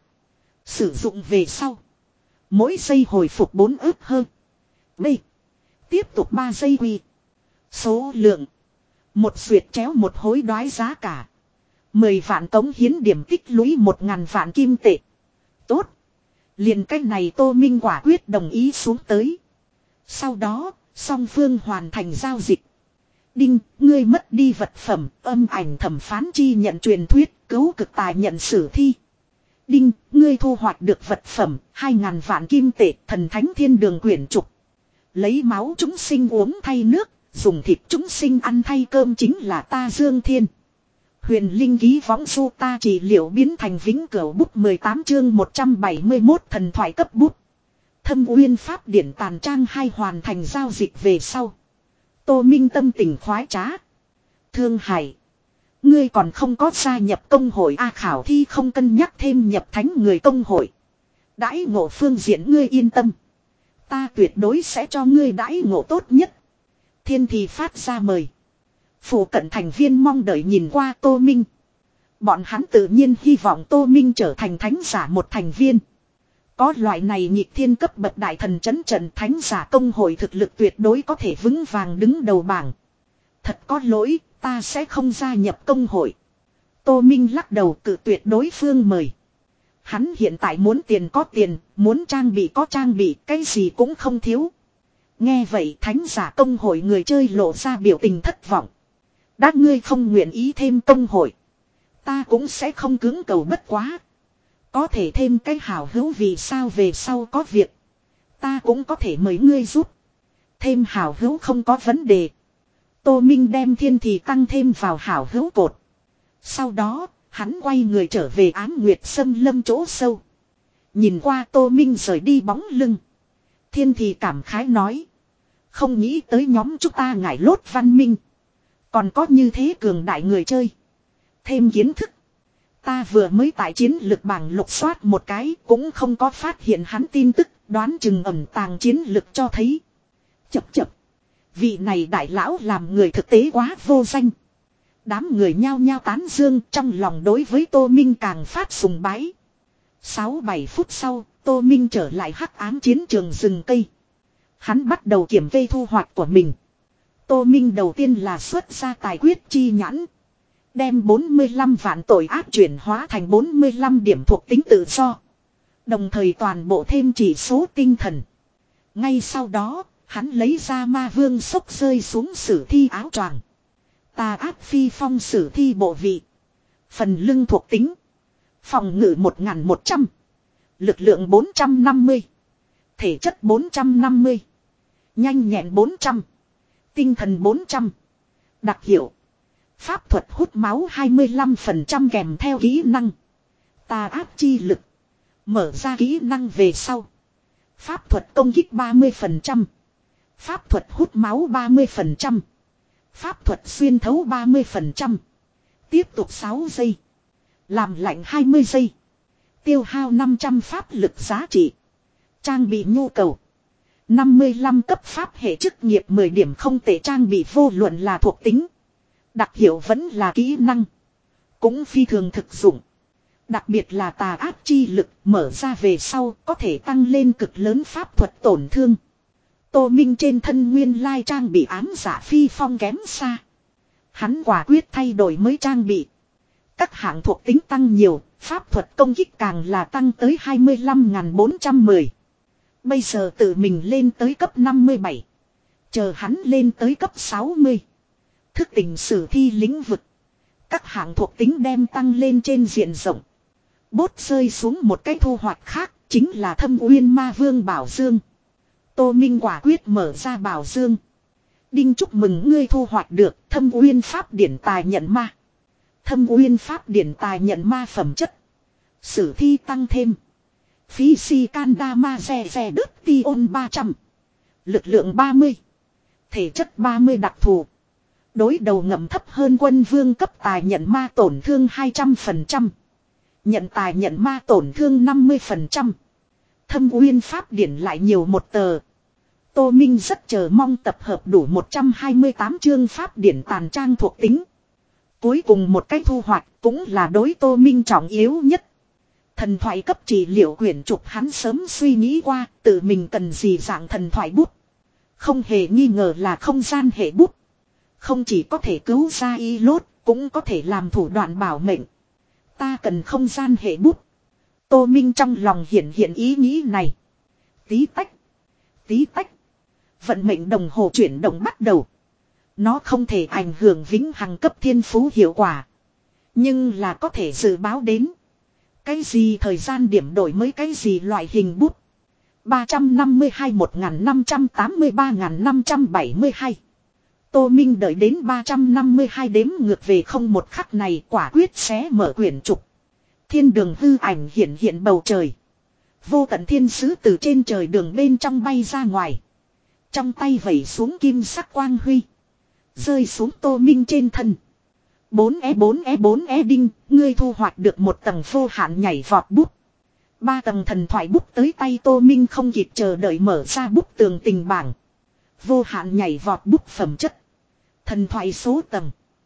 Sử dụng về sau. Mỗi giây hồi phục bốn ức hơn. B. Tiếp tục ba giây quy. Số lượng. Một duyệt chéo một hối đoái giá cả. Mười vạn cống hiến điểm tích lũy một ngàn vạn kim tệ. Tốt. Liền cách này Tô Minh quả quyết đồng ý xuống tới. Sau đó, song phương hoàn thành giao dịch. Đinh, ngươi mất đi vật phẩm, âm ảnh thẩm phán chi nhận truyền thuyết, cứu cực tài nhận sử thi. Đinh, ngươi thu hoạch được vật phẩm, hai ngàn vạn kim tệ, thần thánh thiên đường quyển trục. Lấy máu chúng sinh uống thay nước, dùng thịt chúng sinh ăn thay cơm chính là ta Dương Thiên. Huyền linh ký võng du ta trị liệu biến thành vĩnh cửu bút mười tám chương một trăm bảy mươi mốt thần thoại cấp bút. Thâm uyên pháp điển tàn trang hai hoàn thành giao dịch về sau. Tô Minh tâm tình khoái trá. Thương Hải. Ngươi còn không có gia nhập công hội A khảo thi không cân nhắc thêm nhập thánh người công hội. Đãi ngộ phương diện ngươi yên tâm. Ta tuyệt đối sẽ cho ngươi đãi ngộ tốt nhất. Thiên thì phát ra mời. Phủ cận thành viên mong đợi nhìn qua Tô Minh. Bọn hắn tự nhiên hy vọng Tô Minh trở thành thánh giả một thành viên. Có loại này nhịp thiên cấp bậc đại thần chấn trận thánh giả công hội thực lực tuyệt đối có thể vững vàng đứng đầu bảng. Thật có lỗi, ta sẽ không gia nhập công hội. Tô Minh lắc đầu cự tuyệt đối phương mời. Hắn hiện tại muốn tiền có tiền, muốn trang bị có trang bị, cái gì cũng không thiếu. Nghe vậy thánh giả công hội người chơi lộ ra biểu tình thất vọng. Đã ngươi không nguyện ý thêm công hội, ta cũng sẽ không cưỡng cầu bất quá. Có thể thêm cái hảo hữu vì sao về sau có việc. Ta cũng có thể mời ngươi giúp. Thêm hảo hữu không có vấn đề. Tô Minh đem thiên thì tăng thêm vào hảo hữu cột. Sau đó, hắn quay người trở về Ám Nguyệt Sâm Lâm chỗ sâu. Nhìn qua Tô Minh rời đi bóng lưng. Thiên thì cảm khái nói. Không nghĩ tới nhóm chúng ta ngải lốt văn minh. Còn có như thế cường đại người chơi. Thêm kiến thức. Ta vừa mới tại chiến lực bảng lục soát một cái cũng không có phát hiện hắn tin tức, đoán chừng ẩn tàng chiến lực cho thấy. Chập chập. Vị này đại lão làm người thực tế quá vô danh. Đám người nhao nhao tán dương trong lòng đối với Tô Minh càng phát sùng bái. sáu bảy phút sau, Tô Minh trở lại hắc ám chiến trường rừng cây. Hắn bắt đầu kiểm kê thu hoạch của mình. Tô Minh đầu tiên là xuất ra tài quyết chi nhãn. Đem bốn mươi lăm vạn tội ác chuyển hóa thành bốn mươi lăm điểm thuộc tính tự do. Đồng thời toàn bộ thêm chỉ số tinh thần. Ngay sau đó, hắn lấy ra ma vương sốc rơi xuống sử thi áo choàng. Tà ác phi phong sử thi bộ vị. Phần lưng thuộc tính. Phòng ngự một nghìn một trăm. Lực lượng bốn trăm năm mươi. Thể chất bốn trăm năm mươi. Nhanh nhẹn bốn trăm. Tinh thần bốn trăm. Đặc hiệu. Pháp thuật hút máu hai mươi lăm phần trăm kèm theo kỹ năng. Tà ác chi lực. Mở ra kỹ năng về sau. Pháp thuật công kích ba mươi phần trăm. Pháp thuật hút máu ba mươi phần trăm. Pháp thuật xuyên thấu ba mươi phần trăm. Tiếp tục sáu giây. Làm lạnh hai mươi giây. Tiêu hao năm trăm pháp lực giá trị. Trang bị nhu cầu. năm mươi lăm cấp pháp hệ chức nghiệp mười điểm không tệ, trang bị vô luận là thuộc tính. Đặc hiệu vẫn là kỹ năng. Cũng phi thường thực dụng. Đặc biệt là tà ác chi lực mở ra về sau có thể tăng lên cực lớn pháp thuật tổn thương. Tô Minh trên thân nguyên lai trang bị ám giả phi phong kém xa. Hắn quả quyết thay đổi mới trang bị. Các hạng thuộc tính tăng nhiều, pháp thuật công kích càng là tăng tới hai mươi lăm nghìn bốn trăm mười. Bây giờ tự mình lên tới cấp năm mươi bảy. Chờ hắn lên tới cấp sáu mươi. Thức tỉnh sử thi lĩnh vực. Các hạng thuộc tính đem tăng lên trên diện rộng. Bốt rơi xuống một cái thu hoạch khác, chính là Thâm Uyên Ma Vương Bảo Dương. Tô Minh quả quyết mở ra Bảo Dương. Đinh, chúc mừng ngươi thu hoạch được Thâm Uyên Pháp Điển Tài Nhận Ma. Thâm Uyên Pháp Điển Tài Nhận Ma phẩm chất. Sử thi tăng thêm. Phí si can đa ma xe xe đứt ti ôn ba trăm. Lực lượng ba mươi. Thể chất ba mươi đặc thù. Đối đầu ngầm thấp hơn quân vương cấp tài nhận ma tổn thương hai trăm phần trăm. Nhận tài nhận ma tổn thương năm mươi phần trăm. Thâm Uyên Pháp Điển lại nhiều một tờ. Tô Minh rất chờ mong tập hợp đủ một trăm hai mươi tám chương Pháp Điển tàn trang thuộc tính. Cuối cùng một cái thu hoạch cũng là đối Tô Minh trọng yếu nhất. Thần thoại cấp trị liệu quyển trục hắn sớm suy nghĩ qua tự mình cần gì dạng thần thoại bút. Không hề nghi ngờ là không gian hệ bút. Không chỉ có thể cứu ra y lốt, cũng có thể làm thủ đoạn bảo mệnh. Ta cần không gian hệ bút. Tô Minh trong lòng hiện hiện ý nghĩ này. Tí tách. Tí tách. Vận mệnh đồng hồ chuyển động bắt đầu. Nó không thể ảnh hưởng vĩnh hằng cấp thiên phú hiệu quả. Nhưng là có thể dự báo đến. Cái gì thời gian điểm đổi mới cái gì loại hình bút. ba trăm năm mươi hai một nghìn năm trăm tám mươi ba nghìn năm trăm bảy mươi hai. Tô Minh đợi đến ba trăm năm mươi hai đếm ngược về không một khắc này quả quyết xé mở quyển trục. Thiên đường hư ảnh hiện hiện bầu trời. Vô tận thiên sứ từ trên trời đường bên trong bay ra ngoài. Trong tay vẩy xuống kim sắc quang huy. Rơi xuống Tô Minh trên thân. bốn e bốn e bốn e đinh, ngươi thu hoạch được một tầng vô hạn nhảy vọt bút. Ba tầng thần thoại bút tới tay Tô Minh không kịp chờ đợi mở ra bút tường tình bảng. Vô hạn nhảy vọt bút phẩm chất. Thần thoại số tầng.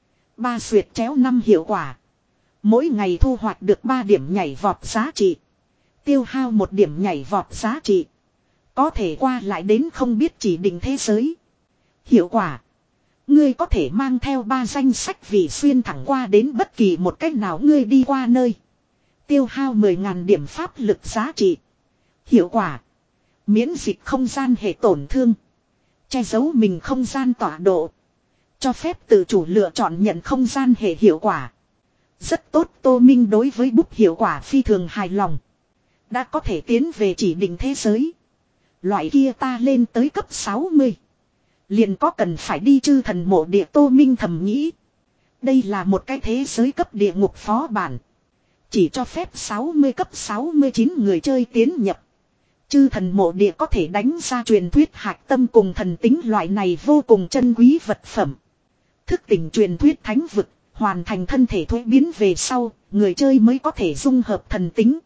Ba xuyệt chéo năm hiệu quả. Mỗi ngày thu hoạch được ba điểm nhảy vọt giá trị. Tiêu hao một điểm nhảy vọt giá trị. Có thể qua lại đến không biết chỉ định thế giới. Hiệu quả. Ngươi có thể mang theo ba danh sách vị xuyên thẳng qua đến bất kỳ một cách nào ngươi đi qua nơi. Tiêu hao mười nghìn điểm pháp lực giá trị. Hiệu quả. Miễn dịch không gian hệ tổn thương. Che giấu mình không gian tọa độ. Cho phép tự chủ lựa chọn nhận không gian hệ hiệu quả. Rất tốt, Tô Minh đối với bút hiệu quả phi thường hài lòng. Đã có thể tiến về chỉ định thế giới. Loại kia ta lên tới cấp sáu mươi. Liền có cần phải đi chư thần mộ địa, Tô Minh thầm nghĩ. Đây là một cái thế giới cấp địa ngục phó bản. Chỉ cho phép sáu mươi cấp sáu mươi chín người chơi tiến nhập. Chư thần mộ địa có thể đánh ra truyền thuyết hạch tâm cùng thần tính loại này vô cùng chân quý vật phẩm. Thức tỉnh truyền thuyết thánh vực, hoàn thành thân thể thuế biến về sau, người chơi mới có thể dung hợp thần tính.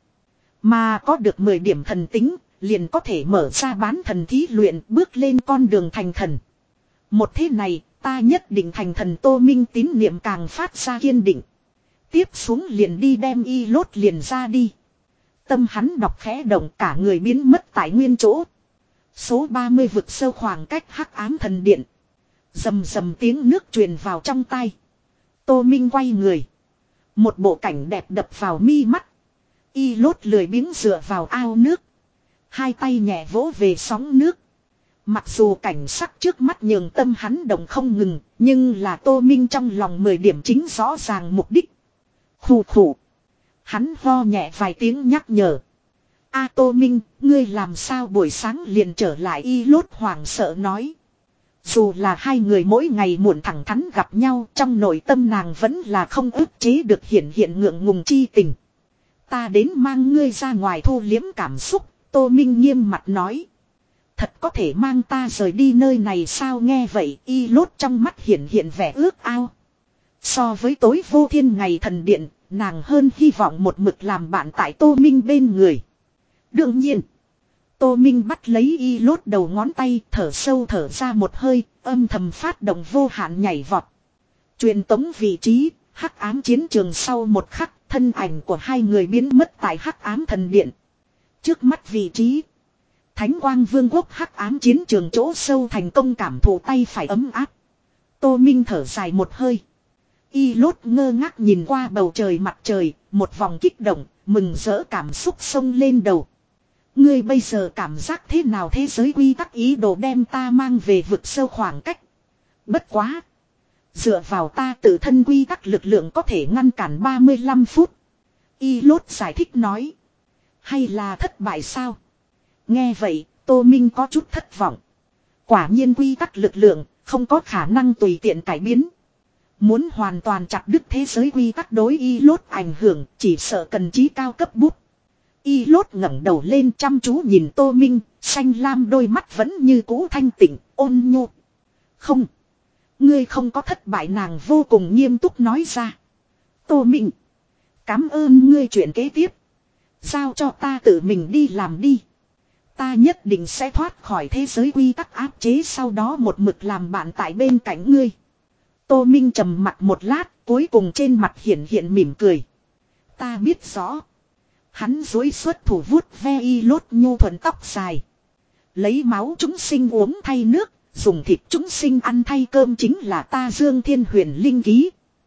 Mà có được mười điểm thần tính, liền có thể mở ra bán thần thí luyện, bước lên con đường thành thần. Một thế này, ta nhất định thành thần. Tô Minh tín niệm càng phát ra kiên định. Tiếp xuống liền đi đem y lốt liền ra đi. Tâm hắn đọc khẽ động, cả người biến mất tại nguyên chỗ. Số ba mươi vực sâu khoảng cách hắc ám thần điện. Rầm rầm tiếng nước truyền vào trong tai. Tô Minh quay người. Một bộ cảnh đẹp đập vào mi mắt. Y lốt lười biếng dựa vào ao nước. Hai tay nhẹ vỗ về sóng nước. Mặc dù cảnh sắc trước mắt nhường tâm hắn động không ngừng, nhưng là Tô Minh trong lòng mười điểm chính rõ ràng mục đích. Khủ khủ. Hắn ho nhẹ vài tiếng nhắc nhở. A Tô Minh, ngươi làm sao buổi sáng liền trở lại, y lốt hoảng sợ nói. Dù là hai người mỗi ngày muộn thẳng thắn gặp nhau, trong nội tâm nàng vẫn là không ức chế được hiện hiện ngượng ngùng chi tình. Ta đến mang ngươi ra ngoài thu liếm cảm xúc, Tô Minh nghiêm mặt nói. Thật có thể mang ta rời đi nơi này sao? Nghe vậy y lốt trong mắt hiện hiện vẻ ước ao. So với tối vô thiên ngày thần điện, nàng hơn hy vọng một mực làm bạn tại Tô Minh bên người. Đương nhiên, Tô Minh bắt lấy y lốt đầu ngón tay, thở sâu thở ra một hơi, âm thầm phát động vô hạn nhảy vọt. Truyền tống vị trí, hắc ám chiến trường. Sau một khắc, thân ảnh của hai người biến mất tại hắc ám thần điện. Trước mắt vị trí, Thánh Quang Vương quốc hắc ám chiến trường chỗ sâu thành công cảm thụ tay phải ấm áp. Tô Minh thở dài một hơi. Y lốt ngơ ngác nhìn qua bầu trời mặt trời, một vòng kích động, mừng rỡ cảm xúc sông lên đầu. Ngươi bây giờ cảm giác thế nào? Thế giới quy tắc ý đồ đem ta mang về vực sâu khoảng cách. Bất quá. Dựa vào ta tự thân quy tắc lực lượng có thể ngăn cản ba mươi lăm phút. Y lốt giải thích nói. Hay là thất bại sao? Nghe vậy, Tô Minh có chút thất vọng. Quả nhiên quy tắc lực lượng không có khả năng tùy tiện cải biến. Muốn hoàn toàn chặt đứt thế giới quy tắc đối y lốt ảnh hưởng, chỉ sợ cần trí cao cấp bút. Y lốt ngẩng đầu lên chăm chú nhìn Tô Minh, xanh lam đôi mắt vẫn như cũ thanh tịnh, ôn nhu. Không, ngươi không có thất bại, nàng vô cùng nghiêm túc nói ra. Tô Minh, cảm ơn ngươi, chuyện kế tiếp giao cho ta tự mình đi làm đi. Ta nhất định sẽ thoát khỏi thế giới quy tắc áp chế, sau đó một mực làm bạn tại bên cạnh ngươi. Tô Minh trầm mặt một lát, cuối cùng trên mặt hiện hiện mỉm cười. Ta biết rõ. Hắn duỗi xuất thủ vuốt ve y lốt nhu thuần tóc dài. Lấy máu chúng sinh uống thay nước, dùng thịt chúng sinh ăn thay cơm chính là ta Dương Thiên Huyền linh ký.